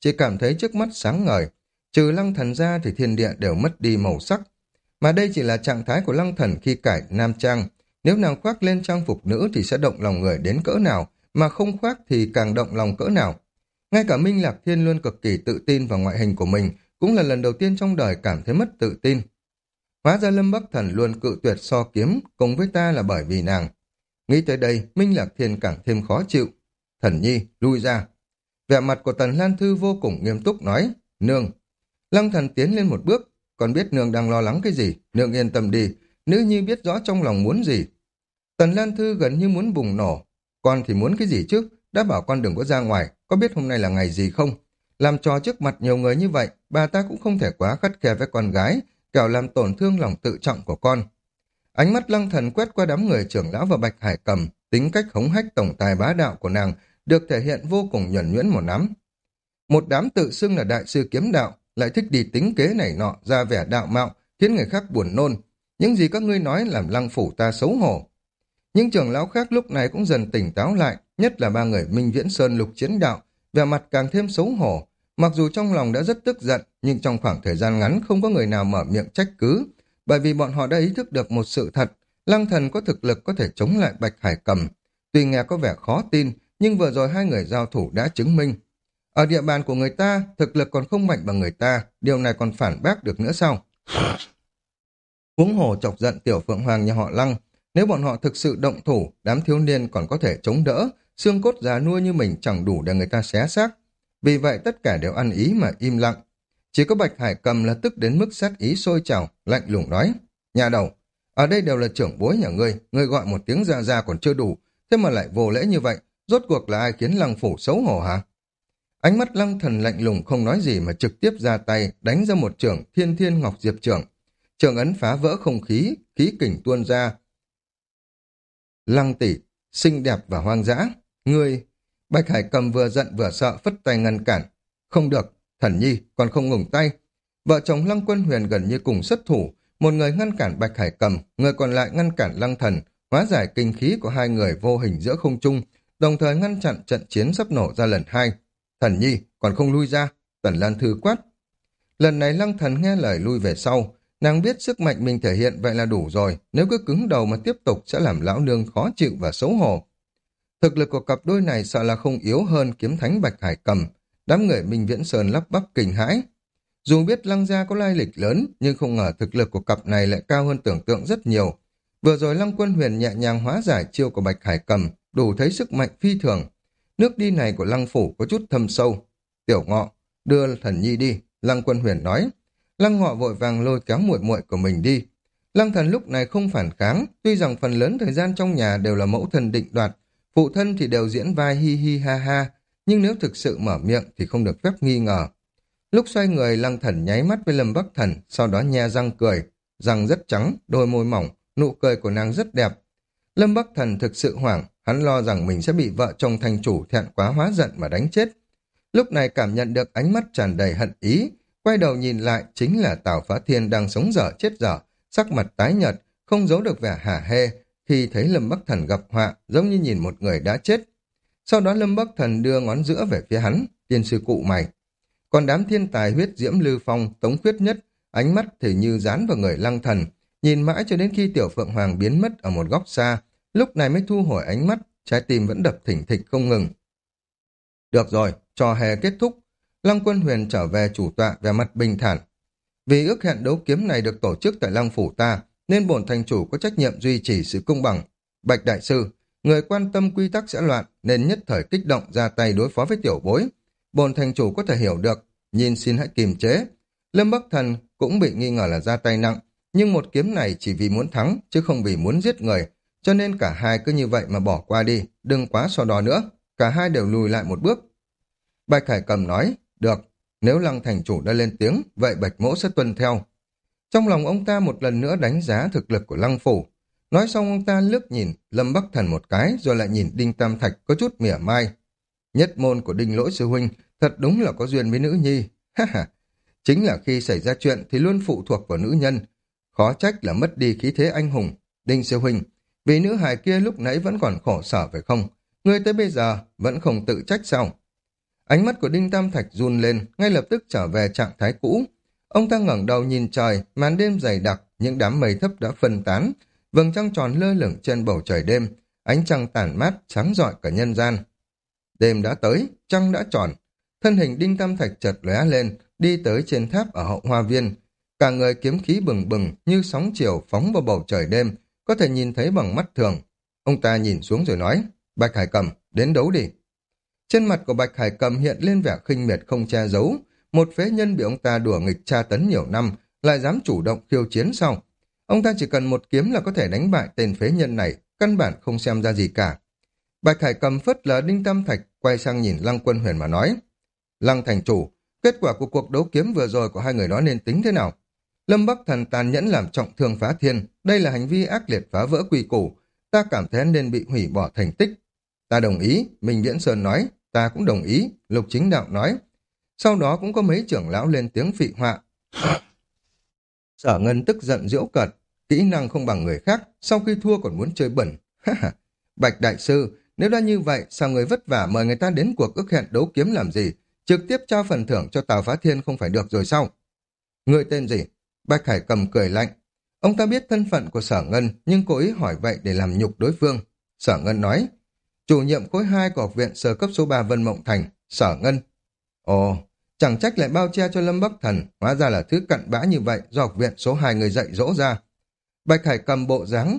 chỉ cảm thấy trước mắt sáng ngời. Trừ Lăng Thần ra thì thiên địa đều mất đi màu sắc. Mà đây chỉ là trạng thái của Lăng Thần khi cải nam trang. Nếu nàng khoác lên trang phục nữ thì sẽ động lòng người đến cỡ nào, mà không khoác thì càng động lòng cỡ nào. Ngay cả Minh Lạc Thiên luôn cực kỳ tự tin vào ngoại hình của mình, cũng là lần đầu tiên trong đời cảm thấy mất tự tin. Hóa ra Lâm Bắc Thần luôn cự tuyệt so kiếm cùng với ta là bởi vì nàng. Nghĩ tới đây, Minh Lạc Thiên càng thêm khó chịu. Thần nhi, lui ra. Vẻ mặt của Tần Lan Thư vô cùng nghiêm túc nói, nương. Lăng Thần tiến lên một bước, còn biết nương đang lo lắng cái gì, nương yên tâm đi, nữ nhi biết rõ trong lòng muốn gì. Tần Lan Thư gần như muốn bùng nổ, con thì muốn cái gì chứ, đã bảo con đừng có ra ngoài, có biết hôm nay là ngày gì không? Làm trò trước mặt nhiều người như vậy, bà ta cũng không thể quá khắt khe với con gái, kẻo làm tổn thương lòng tự trọng của con. Ánh mắt Lăng Thần quét qua đám người trưởng lão và Bạch Hải Cầm, tính cách hống hách tổng tài bá đạo của nàng được thể hiện vô cùng nhuần nhuyễn một nắm. Một đám tự xưng là đại sư kiếm đạo, lại thích đi tính kế này nọ, ra vẻ đạo mạo, khiến người khác buồn nôn. Những gì các ngươi nói làm Lăng phủ ta xấu hổ. Những trưởng lão khác lúc này cũng dần tỉnh táo lại, nhất là ba người Minh Viễn Sơn Lục Chiến Đạo, vẻ mặt càng thêm xấu hổ. Mặc dù trong lòng đã rất tức giận, nhưng trong khoảng thời gian ngắn không có người nào mở miệng trách cứ, bởi vì bọn họ đã ý thức được một sự thật, Lăng Thần có thực lực có thể chống lại Bạch Hải Cầm. Tuy nghe có vẻ khó tin, nhưng vừa rồi hai người giao thủ đã chứng minh. Ở địa bàn của người ta, thực lực còn không mạnh bằng người ta, điều này còn phản bác được nữa sao? Huống hồ chọc giận tiểu phượng hoàng nhà họ Lăng, nếu bọn họ thực sự động thủ, đám thiếu niên còn có thể chống đỡ, xương cốt già nua như mình chẳng đủ để người ta xé xác. Vì vậy tất cả đều ăn ý mà im lặng. Chỉ có Bạch Hải Cầm là tức đến mức sát ý sôi trào, lạnh lùng nói, nhà đầu, ở đây đều là trưởng bối nhà ngươi, ngươi gọi một tiếng ra ra còn chưa đủ, thế mà lại vô lễ như vậy, rốt cuộc là ai khiến Lăng phủ xấu hổ hả? Ánh mắt Lăng Thần lạnh lùng không nói gì mà trực tiếp ra tay, đánh ra một chưởng Thiên Thiên Ngọc Diệp chưởng. Chưởng ấn phá vỡ không khí, khí kình tuôn ra. Lăng tỷ, xinh đẹp và hoang dã, ngươi... Bạch Hải Cầm vừa giận vừa sợ phất tay ngăn cản. Không được, Thần nhi còn không ngừng tay. Vợ chồng Lăng Quân Huyền gần như cùng xuất thủ, một người ngăn cản Bạch Hải Cầm, người còn lại ngăn cản Lăng Thần, hóa giải kinh khí của hai người vô hình giữa không trung, đồng thời ngăn chặn trận chiến sắp nổ ra lần hai. Thần nhi còn không lui ra, Tần Lan Thư quát. Lần này Lăng Thần nghe lời lui về sau, nàng biết sức mạnh mình thể hiện vậy là đủ rồi, nếu cứ cứng đầu mà tiếp tục sẽ làm lão nương khó chịu và xấu hổ. Thực lực của cặp đôi này sợ là không yếu hơn kiếm thánh Bạch Hải Cầm, đám người Minh Viễn Sơn lắp bắp kinh hãi. Dù biết Lăng gia có lai lịch lớn, nhưng không ngờ thực lực của cặp này lại cao hơn tưởng tượng rất nhiều. Vừa rồi Lăng Quân Huyền nhẹ nhàng hóa giải chiêu của Bạch Hải Cầm, đủ thấy sức mạnh phi thường. Nước đi này của Lăng phủ có chút thâm sâu. Tiểu Ngọ, đưa Thần nhi đi, Lăng Quân Huyền nói. Lăng Ngọ vội vàng lôi kéo muội muội của mình đi. Lăng Thần lúc này không phản kháng, tuy rằng phần lớn thời gian trong nhà đều là mẫu thân định đoạt, phụ thân thì đều diễn vai hi hi ha ha, nhưng nếu thực sự mở miệng thì không được phép nghi ngờ. Lúc xoay người, Lăng Thần nháy mắt với Lâm Bắc Thần, sau đó nhe răng cười, răng rất trắng, đôi môi mỏng, nụ cười của nàng rất đẹp. Lâm Bắc Thần thực sự hoảng, hắn lo rằng mình sẽ bị vợ chồng thành chủ thẹn quá hóa giận mà đánh chết. Lúc này cảm nhận được ánh mắt tràn đầy hận ý, quay đầu nhìn lại chính là Tào Phá Thiên đang sống dở chết dở, sắc mặt tái nhợt, không giấu được vẻ hả hê khi thấy Lâm Bắc Thần gặp họa, giống như nhìn một người đã chết. Sau đó Lâm Bắc Thần đưa ngón giữa về phía hắn, tiên sư cụ mày. Còn đám thiên tài huyết diễm Lư Phong, Tống Khuyết Nhất, ánh mắt thì như dán vào người Lăng Thần, nhìn mãi cho đến khi Tiểu Phượng Hoàng biến mất ở một góc xa, lúc này mới thu hồi ánh mắt, trái tim vẫn đập thỉnh thịch không ngừng. Được rồi, trò hè kết thúc. Lăng Quân Huyền trở về chủ tọa về mặt bình thản. Vì ước hẹn đấu kiếm này được tổ chức tại Lăng phủ ta, nên bổn thành chủ có trách nhiệm duy trì sự công bằng. Bạch đại sư, người quan tâm quy tắc sẽ loạn, nên nhất thời kích động ra tay đối phó với tiểu bối. Bổn thành chủ có thể hiểu được, nhìn xin hãy kiềm chế. Lâm Bắc Thần cũng bị nghi ngờ là ra tay nặng, nhưng một kiếm này chỉ vì muốn thắng, chứ không vì muốn giết người, cho nên cả hai cứ như vậy mà bỏ qua đi, đừng quá so đo nữa. Cả hai đều lùi lại một bước. Bạch Hải Cầm nói, được, nếu Lăng thành chủ đã lên tiếng, vậy Bạch mỗ sẽ tuân theo. Trong lòng ông ta một lần nữa đánh giá thực lực của Lăng phủ. Nói xong ông ta lướt nhìn Lâm Bắc Thần một cái, rồi lại nhìn Đinh Tam Thạch có chút mỉa mai. Nhất môn của Đinh Lỗi sư huynh thật đúng là có duyên với nữ nhi. Ha ha, chính là khi xảy ra chuyện thì luôn phụ thuộc vào nữ nhân. Khó trách là mất đi khí thế anh hùng. Đinh sư huynh, vì nữ hài kia lúc nãy vẫn còn khổ sở phải không? Ngươi tới bây giờ vẫn không tự trách sao? Ánh mắt của Đinh Tam Thạch run lên, ngay lập tức trở về trạng thái cũ. Ông ta ngẩng đầu nhìn trời, màn đêm dày đặc, những đám mây thấp đã phân tán, vầng trăng tròn lơ lửng trên bầu trời đêm, ánh trăng tàn mát, sáng rọi cả nhân gian. Đêm đã tới, trăng đã tròn, thân hình Đinh Tam Thạch chợt lóe lên, đi tới trên tháp ở hậu hoa viên. Cả người kiếm khí bừng bừng như sóng chiều phóng vào bầu trời đêm, có thể nhìn thấy bằng mắt thường. Ông ta nhìn xuống rồi nói, Bạch Hải Cầm, đến đấu đi. Trên mặt của Bạch Hải Cầm hiện lên vẻ khinh miệt không che giấu. Một phế nhân bị ông ta đùa nghịch tra tấn nhiều năm, lại dám chủ động khiêu chiến sau. Ông ta chỉ cần một kiếm là có thể đánh bại tên phế nhân này, căn bản không xem ra gì cả. Bạch Hải Cầm phớt lờ Đinh Tam Thạch, quay sang nhìn Lăng Quân Huyền mà nói, Lăng thành chủ, kết quả của cuộc đấu kiếm vừa rồi của hai người đó nên tính thế nào? Lâm Bắc Thần tàn nhẫn làm trọng thương phá thiên, đây là hành vi ác liệt phá vỡ quy củ, ta cảm thấy nên bị hủy bỏ thành tích. Ta đồng ý, Minh Viễn Sơn nói, ta cũng đồng ý, Lục Chính Đạo nói. Sau đó cũng có mấy trưởng lão lên tiếng phị họa. Sở Ngân tức giận giễu cợt, kỹ năng không bằng người khác, sau khi thua còn muốn chơi bẩn. Bạch Đại Sư, nếu đã như vậy, sao người vất vả mời người ta đến cuộc ước hẹn đấu kiếm làm gì? Trực tiếp trao phần thưởng cho Tào Phá Thiên không phải được rồi sao? Người tên gì? Bạch Hải Cầm cười lạnh. Ông ta biết thân phận của Sở Ngân, nhưng cố ý hỏi vậy để làm nhục đối phương. Sở Ngân nói, chủ nhiệm khối hai của học viện sơ cấp số ba Vân Mộng Thành, Sở Ngân. Ồ, chẳng trách lại bao che cho Lâm Bắc Thần, hóa ra là thứ cặn bã như vậy do học viện số hai người dạy dỗ ra. Bạch Hải Cầm bộ dáng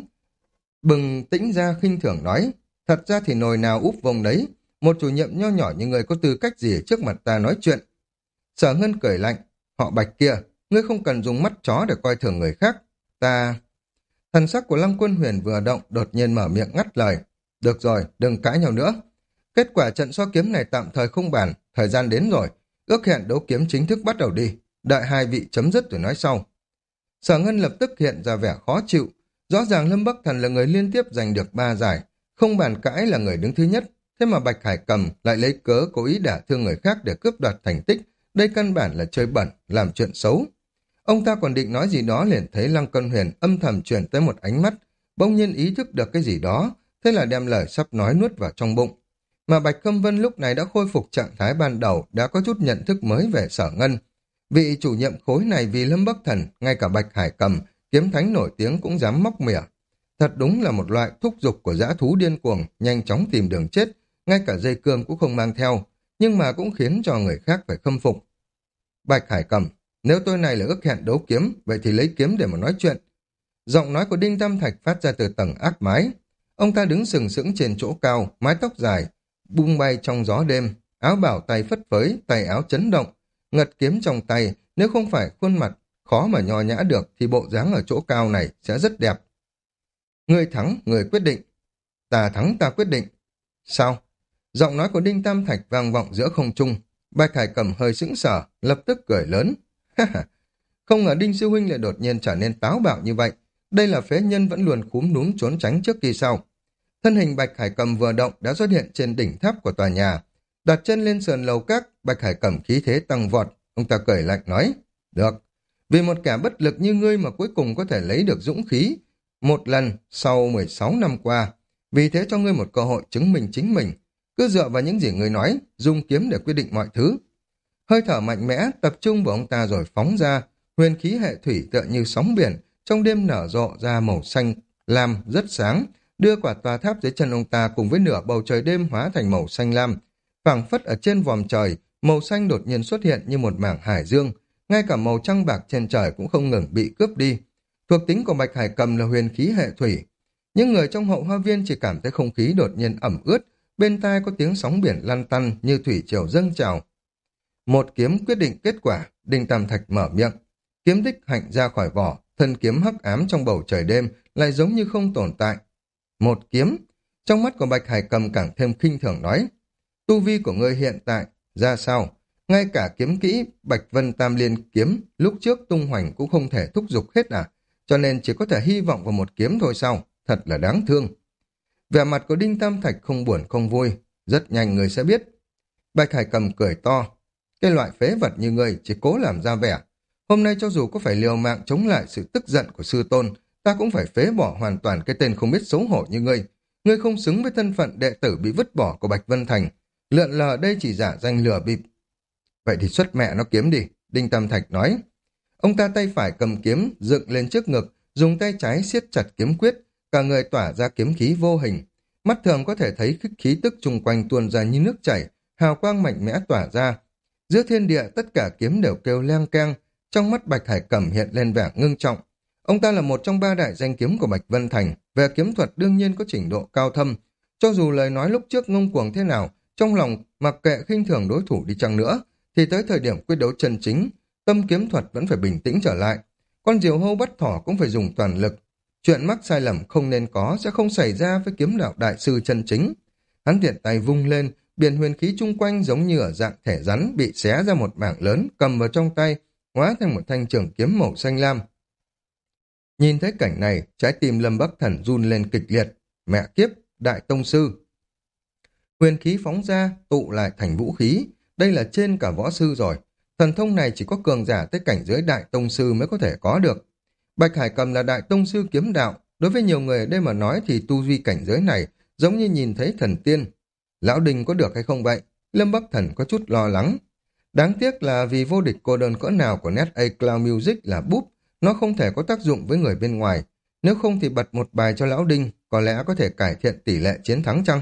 bừng tĩnh ra khinh thường nói, thật ra thì nồi nào úp vông đấy, một chủ nhiệm nho nhỏ như người có tư cách gì trước mặt ta nói chuyện. Sở Ngân cười lạnh, họ Bạch kia, ngươi không cần dùng mắt chó để coi thường người khác. Ta... Thần sắc của Lăng Quân Huyền vừa động, đột nhiên mở miệng ngắt lời. Được rồi, đừng cãi nhau nữa. Kết quả trận so kiếm này tạm thời không bàn, thời gian đến rồi. Ước hẹn đấu kiếm chính thức bắt đầu đi. Đợi hai vị chấm dứt rồi nói sau. Sở Ngân lập tức hiện ra vẻ khó chịu. Rõ ràng Lâm Bắc Thần là người liên tiếp giành được ba giải. Không bàn cãi là người đứng thứ nhất. Thế mà Bạch Hải Cầm lại lấy cớ cố ý đả thương người khác để cướp đoạt thành tích. Đây căn bản là chơi bẩn, làm chuyện xấu. Ông ta còn định nói gì đó liền thấy Lăng Quân Huyền âm thầm truyền tới một ánh mắt, bỗng nhiên ý thức được cái gì đó, thế là đem lời sắp nói nuốt vào trong bụng. Mà Bạch Khâm Vân lúc này đã khôi phục trạng thái ban đầu, đã có chút nhận thức mới về Sở Ngân. Vị chủ nhiệm khối này vì Lâm Bắc Thần, ngay cả Bạch Hải Cầm, kiếm thánh nổi tiếng cũng dám móc mỉa. Thật đúng là một loại thúc giục của dã thú điên cuồng, nhanh chóng tìm đường chết, ngay cả dây cương cũng không mang theo, nhưng mà cũng khiến cho người khác phải khâm phục. Bạch Hải Cầm, nếu tôi này là ước hẹn đấu kiếm, vậy thì lấy kiếm để mà nói chuyện. Giọng nói của Đinh Tam Thạch phát ra từ tầng ác mái. Ông ta đứng sừng sững trên chỗ cao, mái tóc dài, bung bay trong gió đêm, áo bảo tay phất phới, tay áo chấn động, ngật kiếm trong tay, nếu không phải khuôn mặt khó mà nho nhã được thì bộ dáng ở chỗ cao này sẽ rất đẹp. Người thắng, người quyết định. Ta thắng ta quyết định. Sao? Giọng nói của Đinh Tam Thạch vang vọng giữa không trung. Bạch Hải Cầm hơi sững sờ, lập tức cười lớn. Không ngờ Đinh Sư Huynh lại đột nhiên trở nên táo bạo như vậy. Đây là phế nhân vẫn luôn cúm núm trốn tránh trước kỳ sau. Thân hình Bạch Hải Cầm vừa động đã xuất hiện trên đỉnh tháp của tòa nhà. Đặt chân lên sườn lầu các, Bạch Hải Cầm khí thế tăng vọt. Ông ta cười lạnh nói, được, vì một kẻ bất lực như ngươi mà cuối cùng có thể lấy được dũng khí. Một lần sau mười sáu năm qua, vì thế cho ngươi một cơ hội chứng minh chính mình. Cứ dựa vào những gì ngươi nói, dùng kiếm để quyết định mọi thứ. Hơi thở mạnh mẽ tập trung vào ông ta rồi phóng ra, huyền khí hệ thủy tựa như sóng biển, trong đêm nở rộ ra màu xanh, lam rất sáng, đưa quả tòa tháp dưới chân ông ta cùng với nửa bầu trời đêm hóa thành màu xanh lam. Phảng phất ở trên vòm trời, màu xanh đột nhiên xuất hiện như một mảng hải dương, ngay cả màu trăng bạc trên trời cũng không ngừng bị cướp đi. Thuộc tính của Bạch Hải Cầm là huyền khí hệ thủy. Những người trong hậu hoa viên chỉ cảm thấy không khí đột nhiên ẩm ướt, bên tai có tiếng sóng biển lăn tăn như thủy triều dâng trào. Một kiếm quyết định kết quả, Đinh Tam Thạch mở miệng. Kiếm đích hạnh ra khỏi vỏ, thân kiếm hắc ám trong bầu trời đêm lại giống như không tồn tại. Một kiếm, trong mắt của Bạch Hải Cầm càng thêm khinh thường nói. Tu vi của ngươi hiện tại, ra sao? Ngay cả kiếm kỹ Bạch Vân Tam Liên kiếm lúc trước tung hoành cũng không thể thúc giục hết à? Cho nên chỉ có thể hy vọng vào một kiếm thôi sao? Thật là đáng thương. Vẻ mặt của Đinh Tam Thạch không buồn không vui, rất nhanh người sẽ biết. Bạch Hải Cầm cười to. Cái loại phế vật như ngươi chỉ cố làm ra vẻ. Hôm nay cho dù có phải liều mạng chống lại sự tức giận của sư tôn, ta cũng phải phế bỏ hoàn toàn cái tên không biết xấu hổ như ngươi. Ngươi không xứng với thân phận đệ tử bị vứt bỏ của Bạch Vân Thành. Lượn lờ ở đây chỉ giả danh lừa bịp. Vậy thì xuất mẹ nó kiếm đi, Đinh Tam Thạch nói. Ông ta tay phải cầm kiếm, dựng lên trước ngực, dùng tay trái siết chặt kiếm quyết, cả người tỏa ra kiếm khí vô hình. Mắt thường có thể thấy khí khí tức chung quanh tuôn ra như nước chảy, hào quang mạnh mẽ tỏa ra. Giữa thiên địa tất cả kiếm đều kêu leng keng, trong mắt Bạch Hải Cẩm hiện lên vẻ ngưng trọng. Ông ta là một trong ba đại danh kiếm của Bạch Vân Thành, về kiếm thuật đương nhiên có trình độ cao thâm. Cho dù lời nói lúc trước ngông cuồng thế nào, trong lòng mặc kệ khinh thường đối thủ đi chăng nữa, thì tới thời điểm quyết đấu chân chính, tâm kiếm thuật vẫn phải bình tĩnh trở lại. Con diều hâu bắt thỏ cũng phải dùng toàn lực. Chuyện mắc sai lầm không nên có sẽ không xảy ra với kiếm đạo đại sư chân chính. Hắn tiện tay vung lên, biển huyền khí chung quanh giống như ở dạng thể rắn bị xé ra một mảng lớn, cầm vào trong tay, hóa thành một thanh trường kiếm màu xanh lam. Nhìn thấy cảnh này, trái tim Lâm Bắc Thần run lên kịch liệt. Mẹ kiếp, đại tông sư. Huyền khí phóng ra, tụ lại thành vũ khí. Đây là trên cả võ sư rồi. Thần thông này chỉ có cường giả tới cảnh giới đại tông sư mới có thể có được. Bạch Hải Cầm là đại tông sư kiếm đạo. Đối với nhiều người ở đây mà nói thì tu vi cảnh giới này giống như nhìn thấy thần tiên. Lão Đình có được hay không vậy? Lâm Bắc Thần có chút lo lắng. Đáng tiếc là vì vô địch cô đơn cỡ nào của Net A Cloud Music là búp, nó không thể có tác dụng với người bên ngoài. Nếu không thì bật một bài cho Lão Đinh, có lẽ có thể cải thiện tỷ lệ chiến thắng chăng?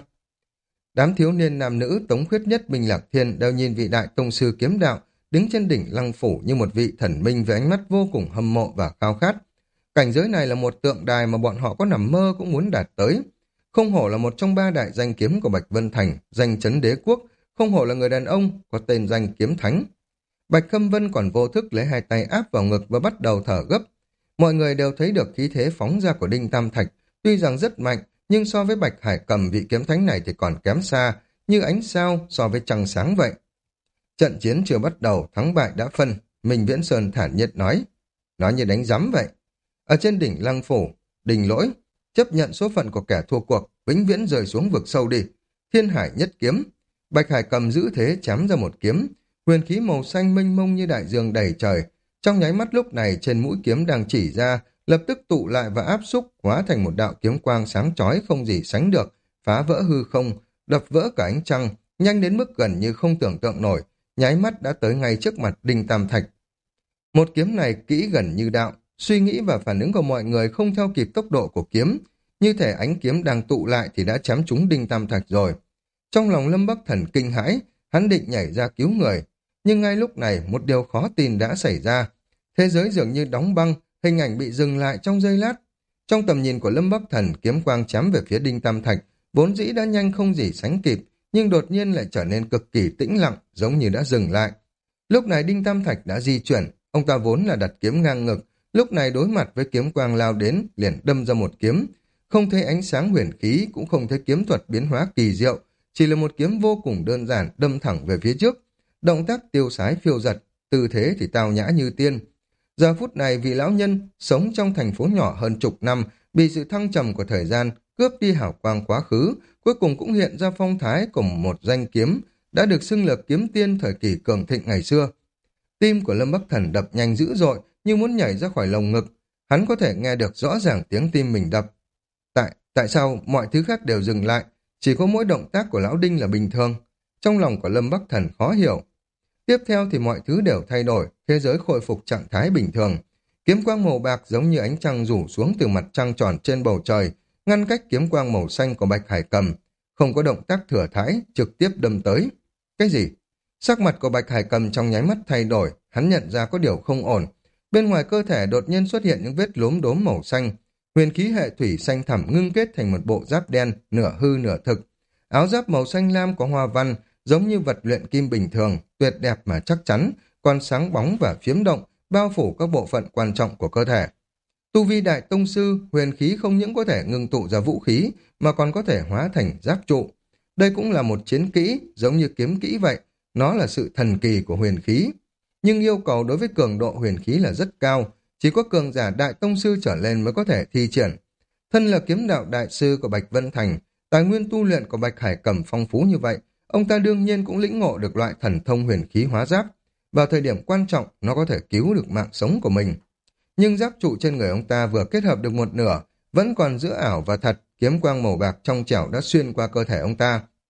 Đám thiếu niên nam nữ Tống Khuyết Nhất, Minh Lạc Thiên đều nhìn vị đại tông sư kiếm đạo đứng trên đỉnh lăng phủ như một vị thần minh với ánh mắt vô cùng hâm mộ và khao khát. Cảnh giới này là một tượng đài mà bọn họ có nằm mơ cũng muốn đạt tới. Không hổ là một trong ba đại danh kiếm của Bạch Vân Thành, danh chấn đế quốc, không hổ là người đàn ông có tên danh kiếm thánh. Bạch Khâm Vân còn vô thức lấy hai tay áp vào ngực và bắt đầu thở gấp. Mọi người đều thấy được khí thế phóng ra của Đinh Tam Thạch, tuy rằng rất mạnh, nhưng so với Bạch Hải Cầm vị kiếm thánh này thì còn kém xa, như ánh sao so với trăng sáng vậy. Trận chiến chưa bắt đầu, thắng bại đã phân, Minh Viễn Sơn thản nhiên nói. Nói như đánh giấm vậy. Ở trên đỉnh lăng phủ, Đình Lỗi, chấp nhận số phận của kẻ thua cuộc, vĩnh viễn rơi xuống vực sâu đi. Thiên Hải nhất kiếm. Bạch Hải Cầm giữ thế chém ra một kiếm, huyền khí màu xanh mênh mông như đại dương đầy trời. Trong nháy mắt lúc này trên mũi kiếm đang chỉ ra, lập tức tụ lại và áp xúc, hóa thành một đạo kiếm quang sáng chói không gì sánh được, phá vỡ hư không, đập vỡ cả ánh trăng, nhanh đến mức gần như không tưởng tượng nổi, nháy mắt đã tới ngay trước mặt Đinh Tam Thạch. Một kiếm này kỹ gần như đạo, suy nghĩ và phản ứng của mọi người không theo kịp tốc độ của kiếm, như thể ánh kiếm đang tụ lại thì đã chém trúng Đinh Tam Thạch rồi. Trong lòng Lâm Bắc Thần kinh hãi, hắn định nhảy ra cứu người, nhưng ngay lúc này một điều khó tin đã xảy ra. Thế giới dường như đóng băng, hình ảnh bị dừng lại trong giây lát. Trong tầm nhìn của Lâm Bắc Thần, kiếm quang chém về phía Đinh Tam Thạch, vốn dĩ đã nhanh không gì sánh kịp, nhưng đột nhiên lại trở nên cực kỳ tĩnh lặng, giống như đã dừng lại. Lúc này Đinh Tam Thạch đã di chuyển, ông ta vốn là đặt kiếm ngang ngực, lúc này đối mặt với kiếm quang lao đến, liền đâm ra một kiếm. Không thấy ánh sáng huyền khí, cũng không thấy kiếm thuật biến hóa kỳ diệu, chỉ là một kiếm vô cùng đơn giản đâm thẳng về phía trước. Động tác tiêu sái phiêu giật, tư thế thì tao nhã như tiên. Giờ phút này vị lão nhân sống trong thành phố nhỏ hơn chục năm, bị sự thăng trầm của thời gian cướp đi hào quang quá khứ, cuối cùng cũng hiện ra phong thái của một danh kiếm đã được xưng là kiếm tiên thời kỳ cường thịnh ngày xưa. Tim của Lâm Bắc Thần đập nhanh dữ dội, như muốn nhảy ra khỏi lồng ngực. Hắn có thể nghe được rõ ràng tiếng tim mình đập. Tại tại sao mọi thứ khác đều dừng lại, chỉ có mỗi động tác của lão Đinh là bình thường? Trong lòng của Lâm Bắc Thần khó hiểu. Tiếp theo thì mọi thứ đều thay đổi, thế giới khôi phục trạng thái bình thường. Kiếm quang màu bạc giống như ánh trăng rủ xuống từ mặt trăng tròn trên bầu trời, ngăn cách kiếm quang màu xanh của Bạch Hải Cầm. Không có động tác thừa thãi, trực tiếp đâm tới. Cái gì? Sắc mặt của Bạch Hải Cầm trong nháy mắt thay đổi, hắn nhận ra có điều không ổn. Bên ngoài cơ thể đột nhiên xuất hiện những vết lốm đốm màu xanh. Huyền khí hệ thủy xanh thẳm ngưng kết thành một bộ giáp đen, nửa hư nửa thực. Áo giáp màu xanh lam có hoa văn, giống như vật luyện kim bình thường, tuyệt đẹp mà chắc chắn, còn sáng bóng và phiếm động, bao phủ các bộ phận quan trọng của cơ thể. Tu vi đại tông sư, huyền khí không những có thể ngưng tụ ra vũ khí, mà còn có thể hóa thành giáp trụ. Đây cũng là một chiến kỹ, giống như kiếm kỹ vậy, nó là sự thần kỳ của huyền khí. Nhưng yêu cầu đối với cường độ huyền khí là rất cao, chỉ có cường giả đại tông sư trở lên mới có thể thi triển. Thân là kiếm đạo đại sư của Bạch Vân Thành, tài nguyên tu luyện của Bạch Hải Cầm phong phú như vậy, ông ta đương nhiên cũng lĩnh ngộ được loại thần thông huyền khí hóa giáp. Vào thời điểm quan trọng, nó có thể cứu được mạng sống của mình. Nhưng giáp trụ trên người ông ta vừa kết hợp được một nửa, vẫn còn giữa ảo và thật, kiếm quang màu bạc trong trẻo đã xuyên qua cơ thể ông ta.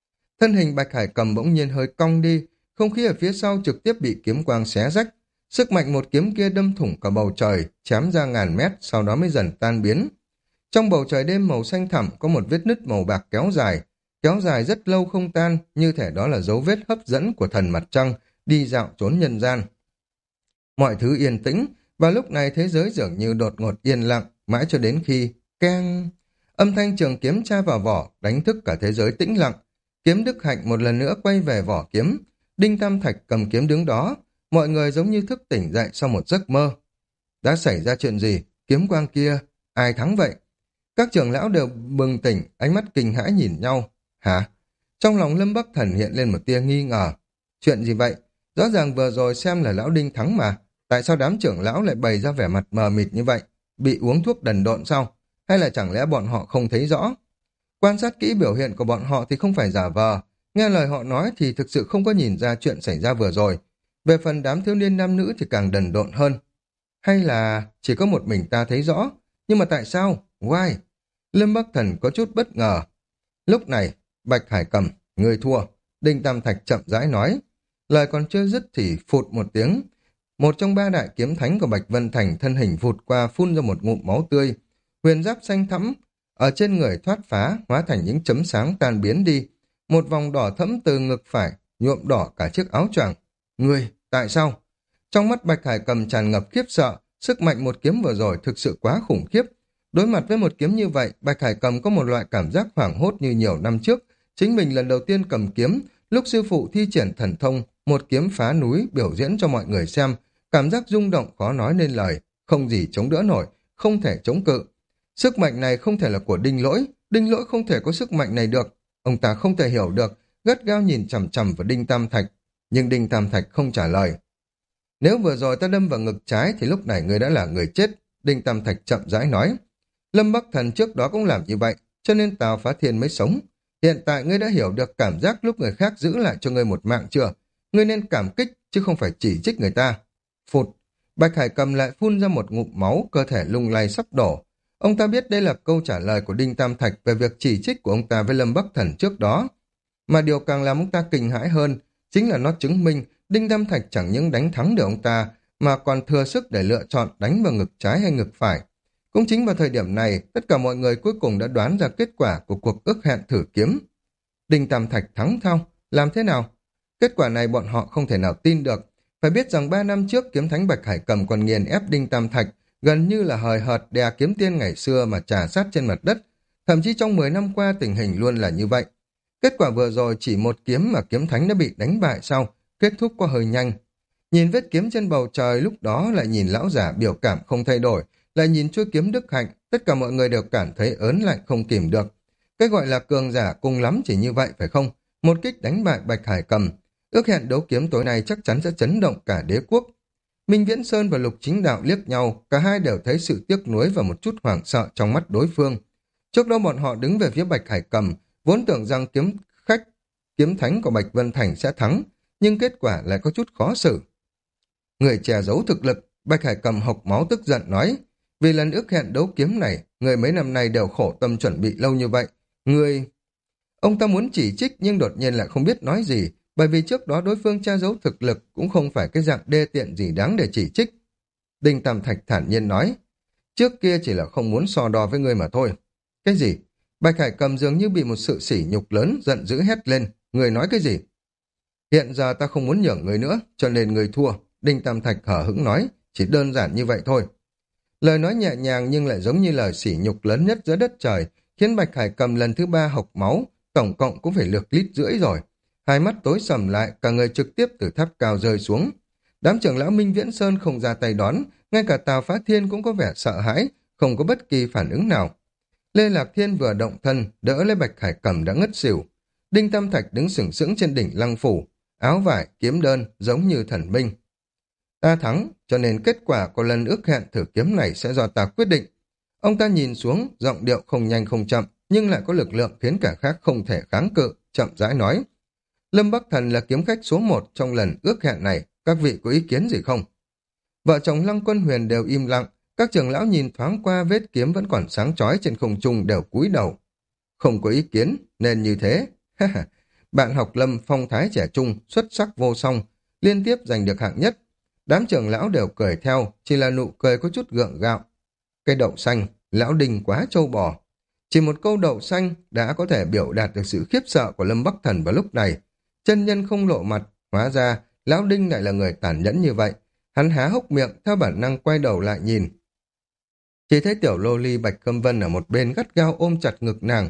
Thân hình Bạch Hải Cầm bỗng nhiên hơi cong đi, không khí ở phía sau trực tiếp bị kiếm quang xé rách. Sức mạnh một kiếm kia đâm thủng cả bầu trời, chém ra ngàn mét, sau đó mới dần tan biến. Trong bầu trời đêm màu xanh thẳm có một vết nứt màu bạc kéo dài, kéo dài rất lâu không tan, như thể đó là dấu vết hấp dẫn của thần mặt trăng, đi dạo trốn nhân gian. Mọi thứ yên tĩnh, và lúc này thế giới dường như đột ngột yên lặng, mãi cho đến khi keng, âm thanh trường kiếm tra vào vỏ, đánh thức cả thế giới tĩnh lặng. Kiếm Đức Hạnh một lần nữa quay về vỏ kiếm, Đinh Tam Thạch cầm kiếm đứng đó, mọi người giống như thức tỉnh dậy sau một giấc mơ. Đã xảy ra chuyện gì? Kiếm quang kia, ai thắng vậy? Các trưởng lão đều bừng tỉnh, ánh mắt kinh hãi nhìn nhau. Hả? Trong lòng Lâm Bắc Thần hiện lên một tia nghi ngờ. Chuyện gì vậy? Rõ ràng vừa rồi xem là lão Đinh thắng mà. Tại sao đám trưởng lão lại bày ra vẻ mặt mờ mịt như vậy? Bị uống thuốc đần độn sao? Hay là chẳng lẽ bọn họ không thấy rõ? Quan sát kỹ biểu hiện của bọn họ thì không phải giả vờ. Nghe lời họ nói thì thực sự không có nhìn ra chuyện xảy ra vừa rồi. Về phần đám thiếu niên nam nữ thì càng đần độn hơn. Hay là chỉ có một mình ta thấy rõ? Nhưng mà tại sao? Why? Lâm Bắc Thần có chút bất ngờ. Lúc này, Bạch Hải Cầm, người thua. Đinh Tam Thạch chậm rãi nói. Lời còn chưa dứt thì phụt một tiếng. Một trong ba đại kiếm thánh của Bạch Vân Thành thân hình vụt qua phun ra một ngụm máu tươi. Huyền giáp xanh thẫm ở trên người thoát phá, hóa thành những chấm sáng tan biến đi. Một vòng đỏ thẫm từ ngực phải, nhuộm đỏ cả chiếc áo choàng. Người, tại sao? Trong mắt Bạch Hải Cầm tràn ngập khiếp sợ, sức mạnh một kiếm vừa rồi thực sự quá khủng khiếp. Đối mặt với một kiếm như vậy, Bạch Hải Cầm có một loại cảm giác hoảng hốt như nhiều năm trước. Chính mình lần đầu tiên cầm kiếm, lúc sư phụ thi triển thần thông, một kiếm phá núi biểu diễn cho mọi người xem, cảm giác rung động khó nói nên lời, không gì chống đỡ nổi, không thể chống cự. Sức mạnh này không thể là của Đinh Lỗi, Đinh Lỗi không thể có sức mạnh này được. Ông ta không thể hiểu được, gắt gao nhìn chằm chằm vào Đinh Tam Thạch, nhưng Đinh Tam Thạch không trả lời. Nếu vừa rồi ta đâm vào ngực trái thì lúc này ngươi đã là người chết, Đinh Tam Thạch chậm rãi nói. Lâm Bắc Thần trước đó cũng làm như vậy, cho nên Tào Phá Thiên mới sống. Hiện tại ngươi đã hiểu được cảm giác lúc người khác giữ lại cho ngươi một mạng chưa? Ngươi nên cảm kích, chứ không phải chỉ trích người ta. Phụt, Bạch Hải Cầm lại phun ra một ngụm máu, cơ thể lung lay sắp đổ. Ông ta biết đây là câu trả lời của Đinh Tam Thạch về việc chỉ trích của ông ta với Lâm Bắc Thần trước đó. Mà điều càng làm ông ta kinh hãi hơn, chính là nó chứng minh Đinh Tam Thạch chẳng những đánh thắng được ông ta, mà còn thừa sức để lựa chọn đánh vào ngực trái hay ngực phải. Cũng chính vào thời điểm này, tất cả mọi người cuối cùng đã đoán ra kết quả của cuộc ước hẹn thử kiếm. Đinh Tam Thạch thắng thao, làm thế nào? Kết quả này bọn họ không thể nào tin được. Phải biết rằng ba năm trước kiếm thánh Bạch Hải Cầm còn nghiền ép Đinh Tam Thạch, gần như là hời hợt đè kiếm tiên ngày xưa mà trà sát trên mặt đất. Thậm chí trong mười năm qua tình hình luôn là như vậy. Kết quả vừa rồi chỉ một kiếm mà kiếm thánh đã bị đánh bại sau, kết thúc qua hơi nhanh. Nhìn vết kiếm trên bầu trời lúc đó, lại nhìn lão giả biểu cảm không thay đổi, lại nhìn chuôi kiếm Đức Hạnh, tất cả mọi người đều cảm thấy ớn lạnh không kìm được. Cái gọi là cường giả cùng lắm chỉ như vậy phải không? Một kích đánh bại Bạch Hải Cầm. Ước hẹn đấu kiếm tối nay chắc chắn sẽ chấn động cả đế quốc. Minh Viễn Sơn và Lục Chính Đạo liếc nhau, cả hai đều thấy sự tiếc nuối và một chút hoảng sợ trong mắt đối phương. Trước đó bọn họ đứng về phía Bạch Hải Cầm, vốn tưởng rằng kiếm khách, kiếm thánh của Bạch Vân Thành sẽ thắng, nhưng kết quả lại có chút khó xử. Người che giấu thực lực, Bạch Hải Cầm hộc máu tức giận nói, vì lần ước hẹn đấu kiếm này, người mấy năm nay đều khổ tâm chuẩn bị lâu như vậy. Người... Ông ta muốn chỉ trích nhưng đột nhiên lại không biết nói gì, bởi vì trước đó đối phương che giấu thực lực cũng không phải cái dạng đê tiện gì đáng để chỉ trích. Đinh Tam Thạch thản nhiên nói, trước kia chỉ là không muốn so đo với ngươi mà thôi. Cái gì? Bạch Hải Cầm dường như bị một sự sỉ nhục lớn, giận dữ hét lên. Người nói cái gì? Hiện giờ ta không muốn nhường người nữa, cho nên người thua. Đinh Tam Thạch hở hững nói, chỉ đơn giản như vậy thôi. Lời nói nhẹ nhàng nhưng lại giống như lời sỉ nhục lớn nhất giữa đất trời, khiến Bạch Hải Cầm lần thứ ba hộc máu, tổng cộng cũng phải lược lít rưỡi rồi. Hai mắt tối sầm lại, cả người trực tiếp từ tháp cao rơi xuống. Đám trưởng lão Minh Viễn Sơn không ra tay đón, ngay cả Tào Phá Thiên cũng có vẻ sợ hãi, không có bất kỳ phản ứng nào. Lê Lạc Thiên vừa động thân, đỡ lấy Bạch Hải Cầm đã ngất xỉu. Đinh Tam Thạch đứng sừng sững trên đỉnh lăng phủ, áo vải, kiếm đơn, giống như thần minh. Ta thắng, cho nên kết quả của lần ước hẹn thử kiếm này sẽ do ta quyết định. Ông ta nhìn xuống, giọng điệu không nhanh không chậm, nhưng lại có lực lượng khiến cả khác không thể kháng cự, chậm rãi nói. Lâm Bắc Thần là kiếm khách số một trong lần ước hẹn này, các vị có ý kiến gì không? Vợ chồng Lăng Quân Huyền đều im lặng, các trưởng lão nhìn thoáng qua vết kiếm vẫn còn sáng chói trên không trung đều cúi đầu. Không có ý kiến, nên như thế. bạn học Lâm phong thái trẻ trung, xuất sắc vô song, liên tiếp giành được hạng nhất. Đám trưởng lão đều cười theo, chỉ là nụ cười có chút gượng gạo. Cây đậu xanh, lão Đinh quá trâu bò. Chỉ một câu đậu xanh đã có thể biểu đạt được sự khiếp sợ của Lâm Bắc Thần vào lúc này. Chân nhân không lộ mặt, hóa ra lão Đinh lại là người tàn nhẫn như vậy. Hắn há hốc miệng, theo bản năng quay đầu lại nhìn. Chỉ thấy tiểu lô ly Bạch Câm Vân ở một bên gắt gao ôm chặt ngực nàng.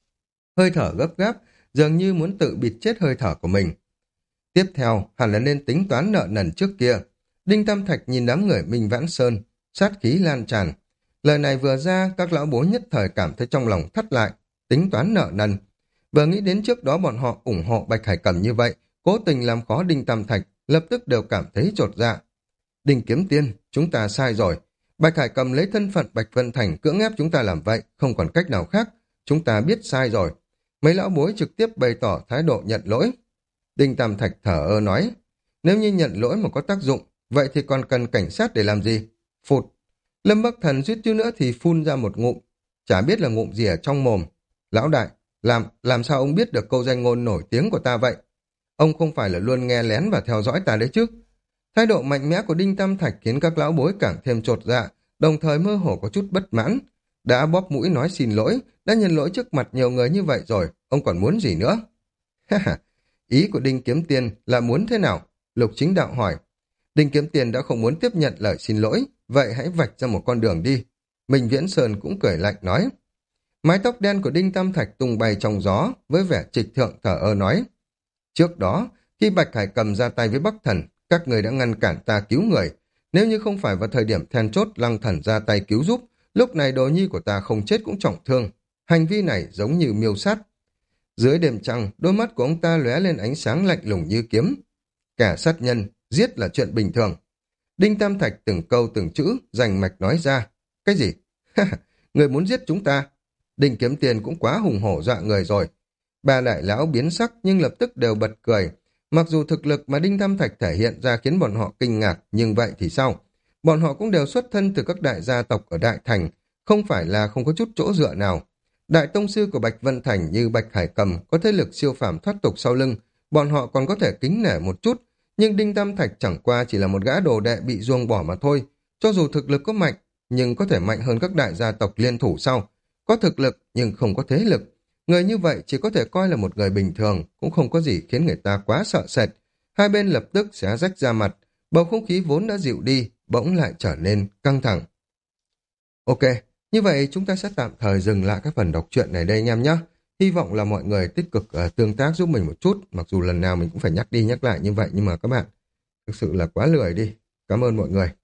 Hơi thở gấp gáp, dường như muốn tự bịt chết hơi thở của mình. Tiếp theo, hẳn là nên tính toán nợ nần trước kia. Đinh Tam Thạch nhìn đám người Minh Vãn Sơn, sát khí lan tràn. Lời này vừa ra, các lão bối nhất thời cảm thấy trong lòng thắt lại, tính toán nợ nần. Vừa nghĩ đến trước đó bọn họ ủng hộ Bạch Hải Cầm như vậy, cố tình làm khó Đinh Tam Thạch, lập tức đều cảm thấy chột dạ. Đinh Kiếm Tiên, chúng ta sai rồi. Bạch Hải Cầm lấy thân phận Bạch Vân Thành cưỡng ép chúng ta làm vậy, không còn cách nào khác. Chúng ta biết sai rồi. Mấy lão bối trực tiếp bày tỏ thái độ nhận lỗi. Đinh Tam Thạch thở ơ nói, nếu như nhận lỗi mà có tác dụng, vậy thì còn cần cảnh sát để làm gì? Phụt. Lâm Bắc Thần suýt chút nữa thì phun ra một ngụm, chả biết là ngụm gì ở trong mồm. Lão đại, làm làm sao ông biết được câu danh ngôn nổi tiếng của ta vậy? Ông không phải là luôn nghe lén và theo dõi ta đấy chứ? Thái độ mạnh mẽ của Đinh Tam Thạch khiến các lão bối càng thêm chột dạ, đồng thời mơ hồ có chút bất mãn. Đã bóp mũi nói xin lỗi, đã nhận lỗi trước mặt nhiều người như vậy rồi, ông còn muốn gì nữa? Ha ha, ý của Đinh Kiếm Tiên là muốn thế nào? Lục Chính Đạo hỏi. Đinh Kiếm Tiên đã không muốn tiếp nhận lời xin lỗi, vậy hãy vạch ra một con đường đi. Minh Viễn Sơn cũng cười lạnh nói. Mái tóc đen của Đinh Tam Thạch tung bay trong gió, với vẻ trịch thượng thở ơ nói. Trước đó, khi Bạch Hải Cầm ra tay với Bắc Thần, các người đã ngăn cản ta cứu người. Nếu như không phải vào thời điểm then chốt Lăng Thần ra tay cứu giúp, lúc này đồ nhi của ta không chết cũng trọng thương. Hành vi này giống như miêu sát. Dưới đêm trăng, đôi mắt của ông ta lóe lên ánh sáng lạnh lùng như kiếm. Kẻ sát nhân, giết là chuyện bình thường. Đinh Tam Thạch từng câu từng chữ, rành mạch nói ra. Cái gì? Người muốn giết chúng ta? Đinh Kiếm Tiền cũng quá hùng hổ dọa người rồi. Ba đại lão biến sắc nhưng lập tức đều bật cười. Mặc dù thực lực mà Đinh Tam Thạch thể hiện ra khiến bọn họ kinh ngạc, nhưng vậy thì sao? Bọn họ cũng đều xuất thân từ các đại gia tộc ở Đại Thành, không phải là không có chút chỗ dựa nào. Đại tông sư của Bạch Vân Thành như Bạch Hải Cầm có thế lực siêu phàm thoát tục sau lưng, bọn họ còn có thể kính nể một chút, nhưng Đinh Tam Thạch chẳng qua chỉ là một gã đồ đệ bị ruông bỏ mà thôi. Cho dù thực lực có mạnh, nhưng có thể mạnh hơn các đại gia tộc liên thủ sau. Có thực lực nhưng không có thế lực. Người như vậy chỉ có thể coi là một người bình thường, cũng không có gì khiến người ta quá sợ sệt. Hai bên lập tức xé rách ra mặt, bầu không khí vốn đã dịu đi, bỗng lại trở nên căng thẳng. Ok, như vậy chúng ta sẽ tạm thời dừng lại các phần đọc truyện này đây anh em nhé. Hy vọng là mọi người tích cực uh, tương tác giúp mình một chút, mặc dù lần nào mình cũng phải nhắc đi nhắc lại như vậy, nhưng mà các bạn thực sự là quá lười đi. Cảm ơn mọi người.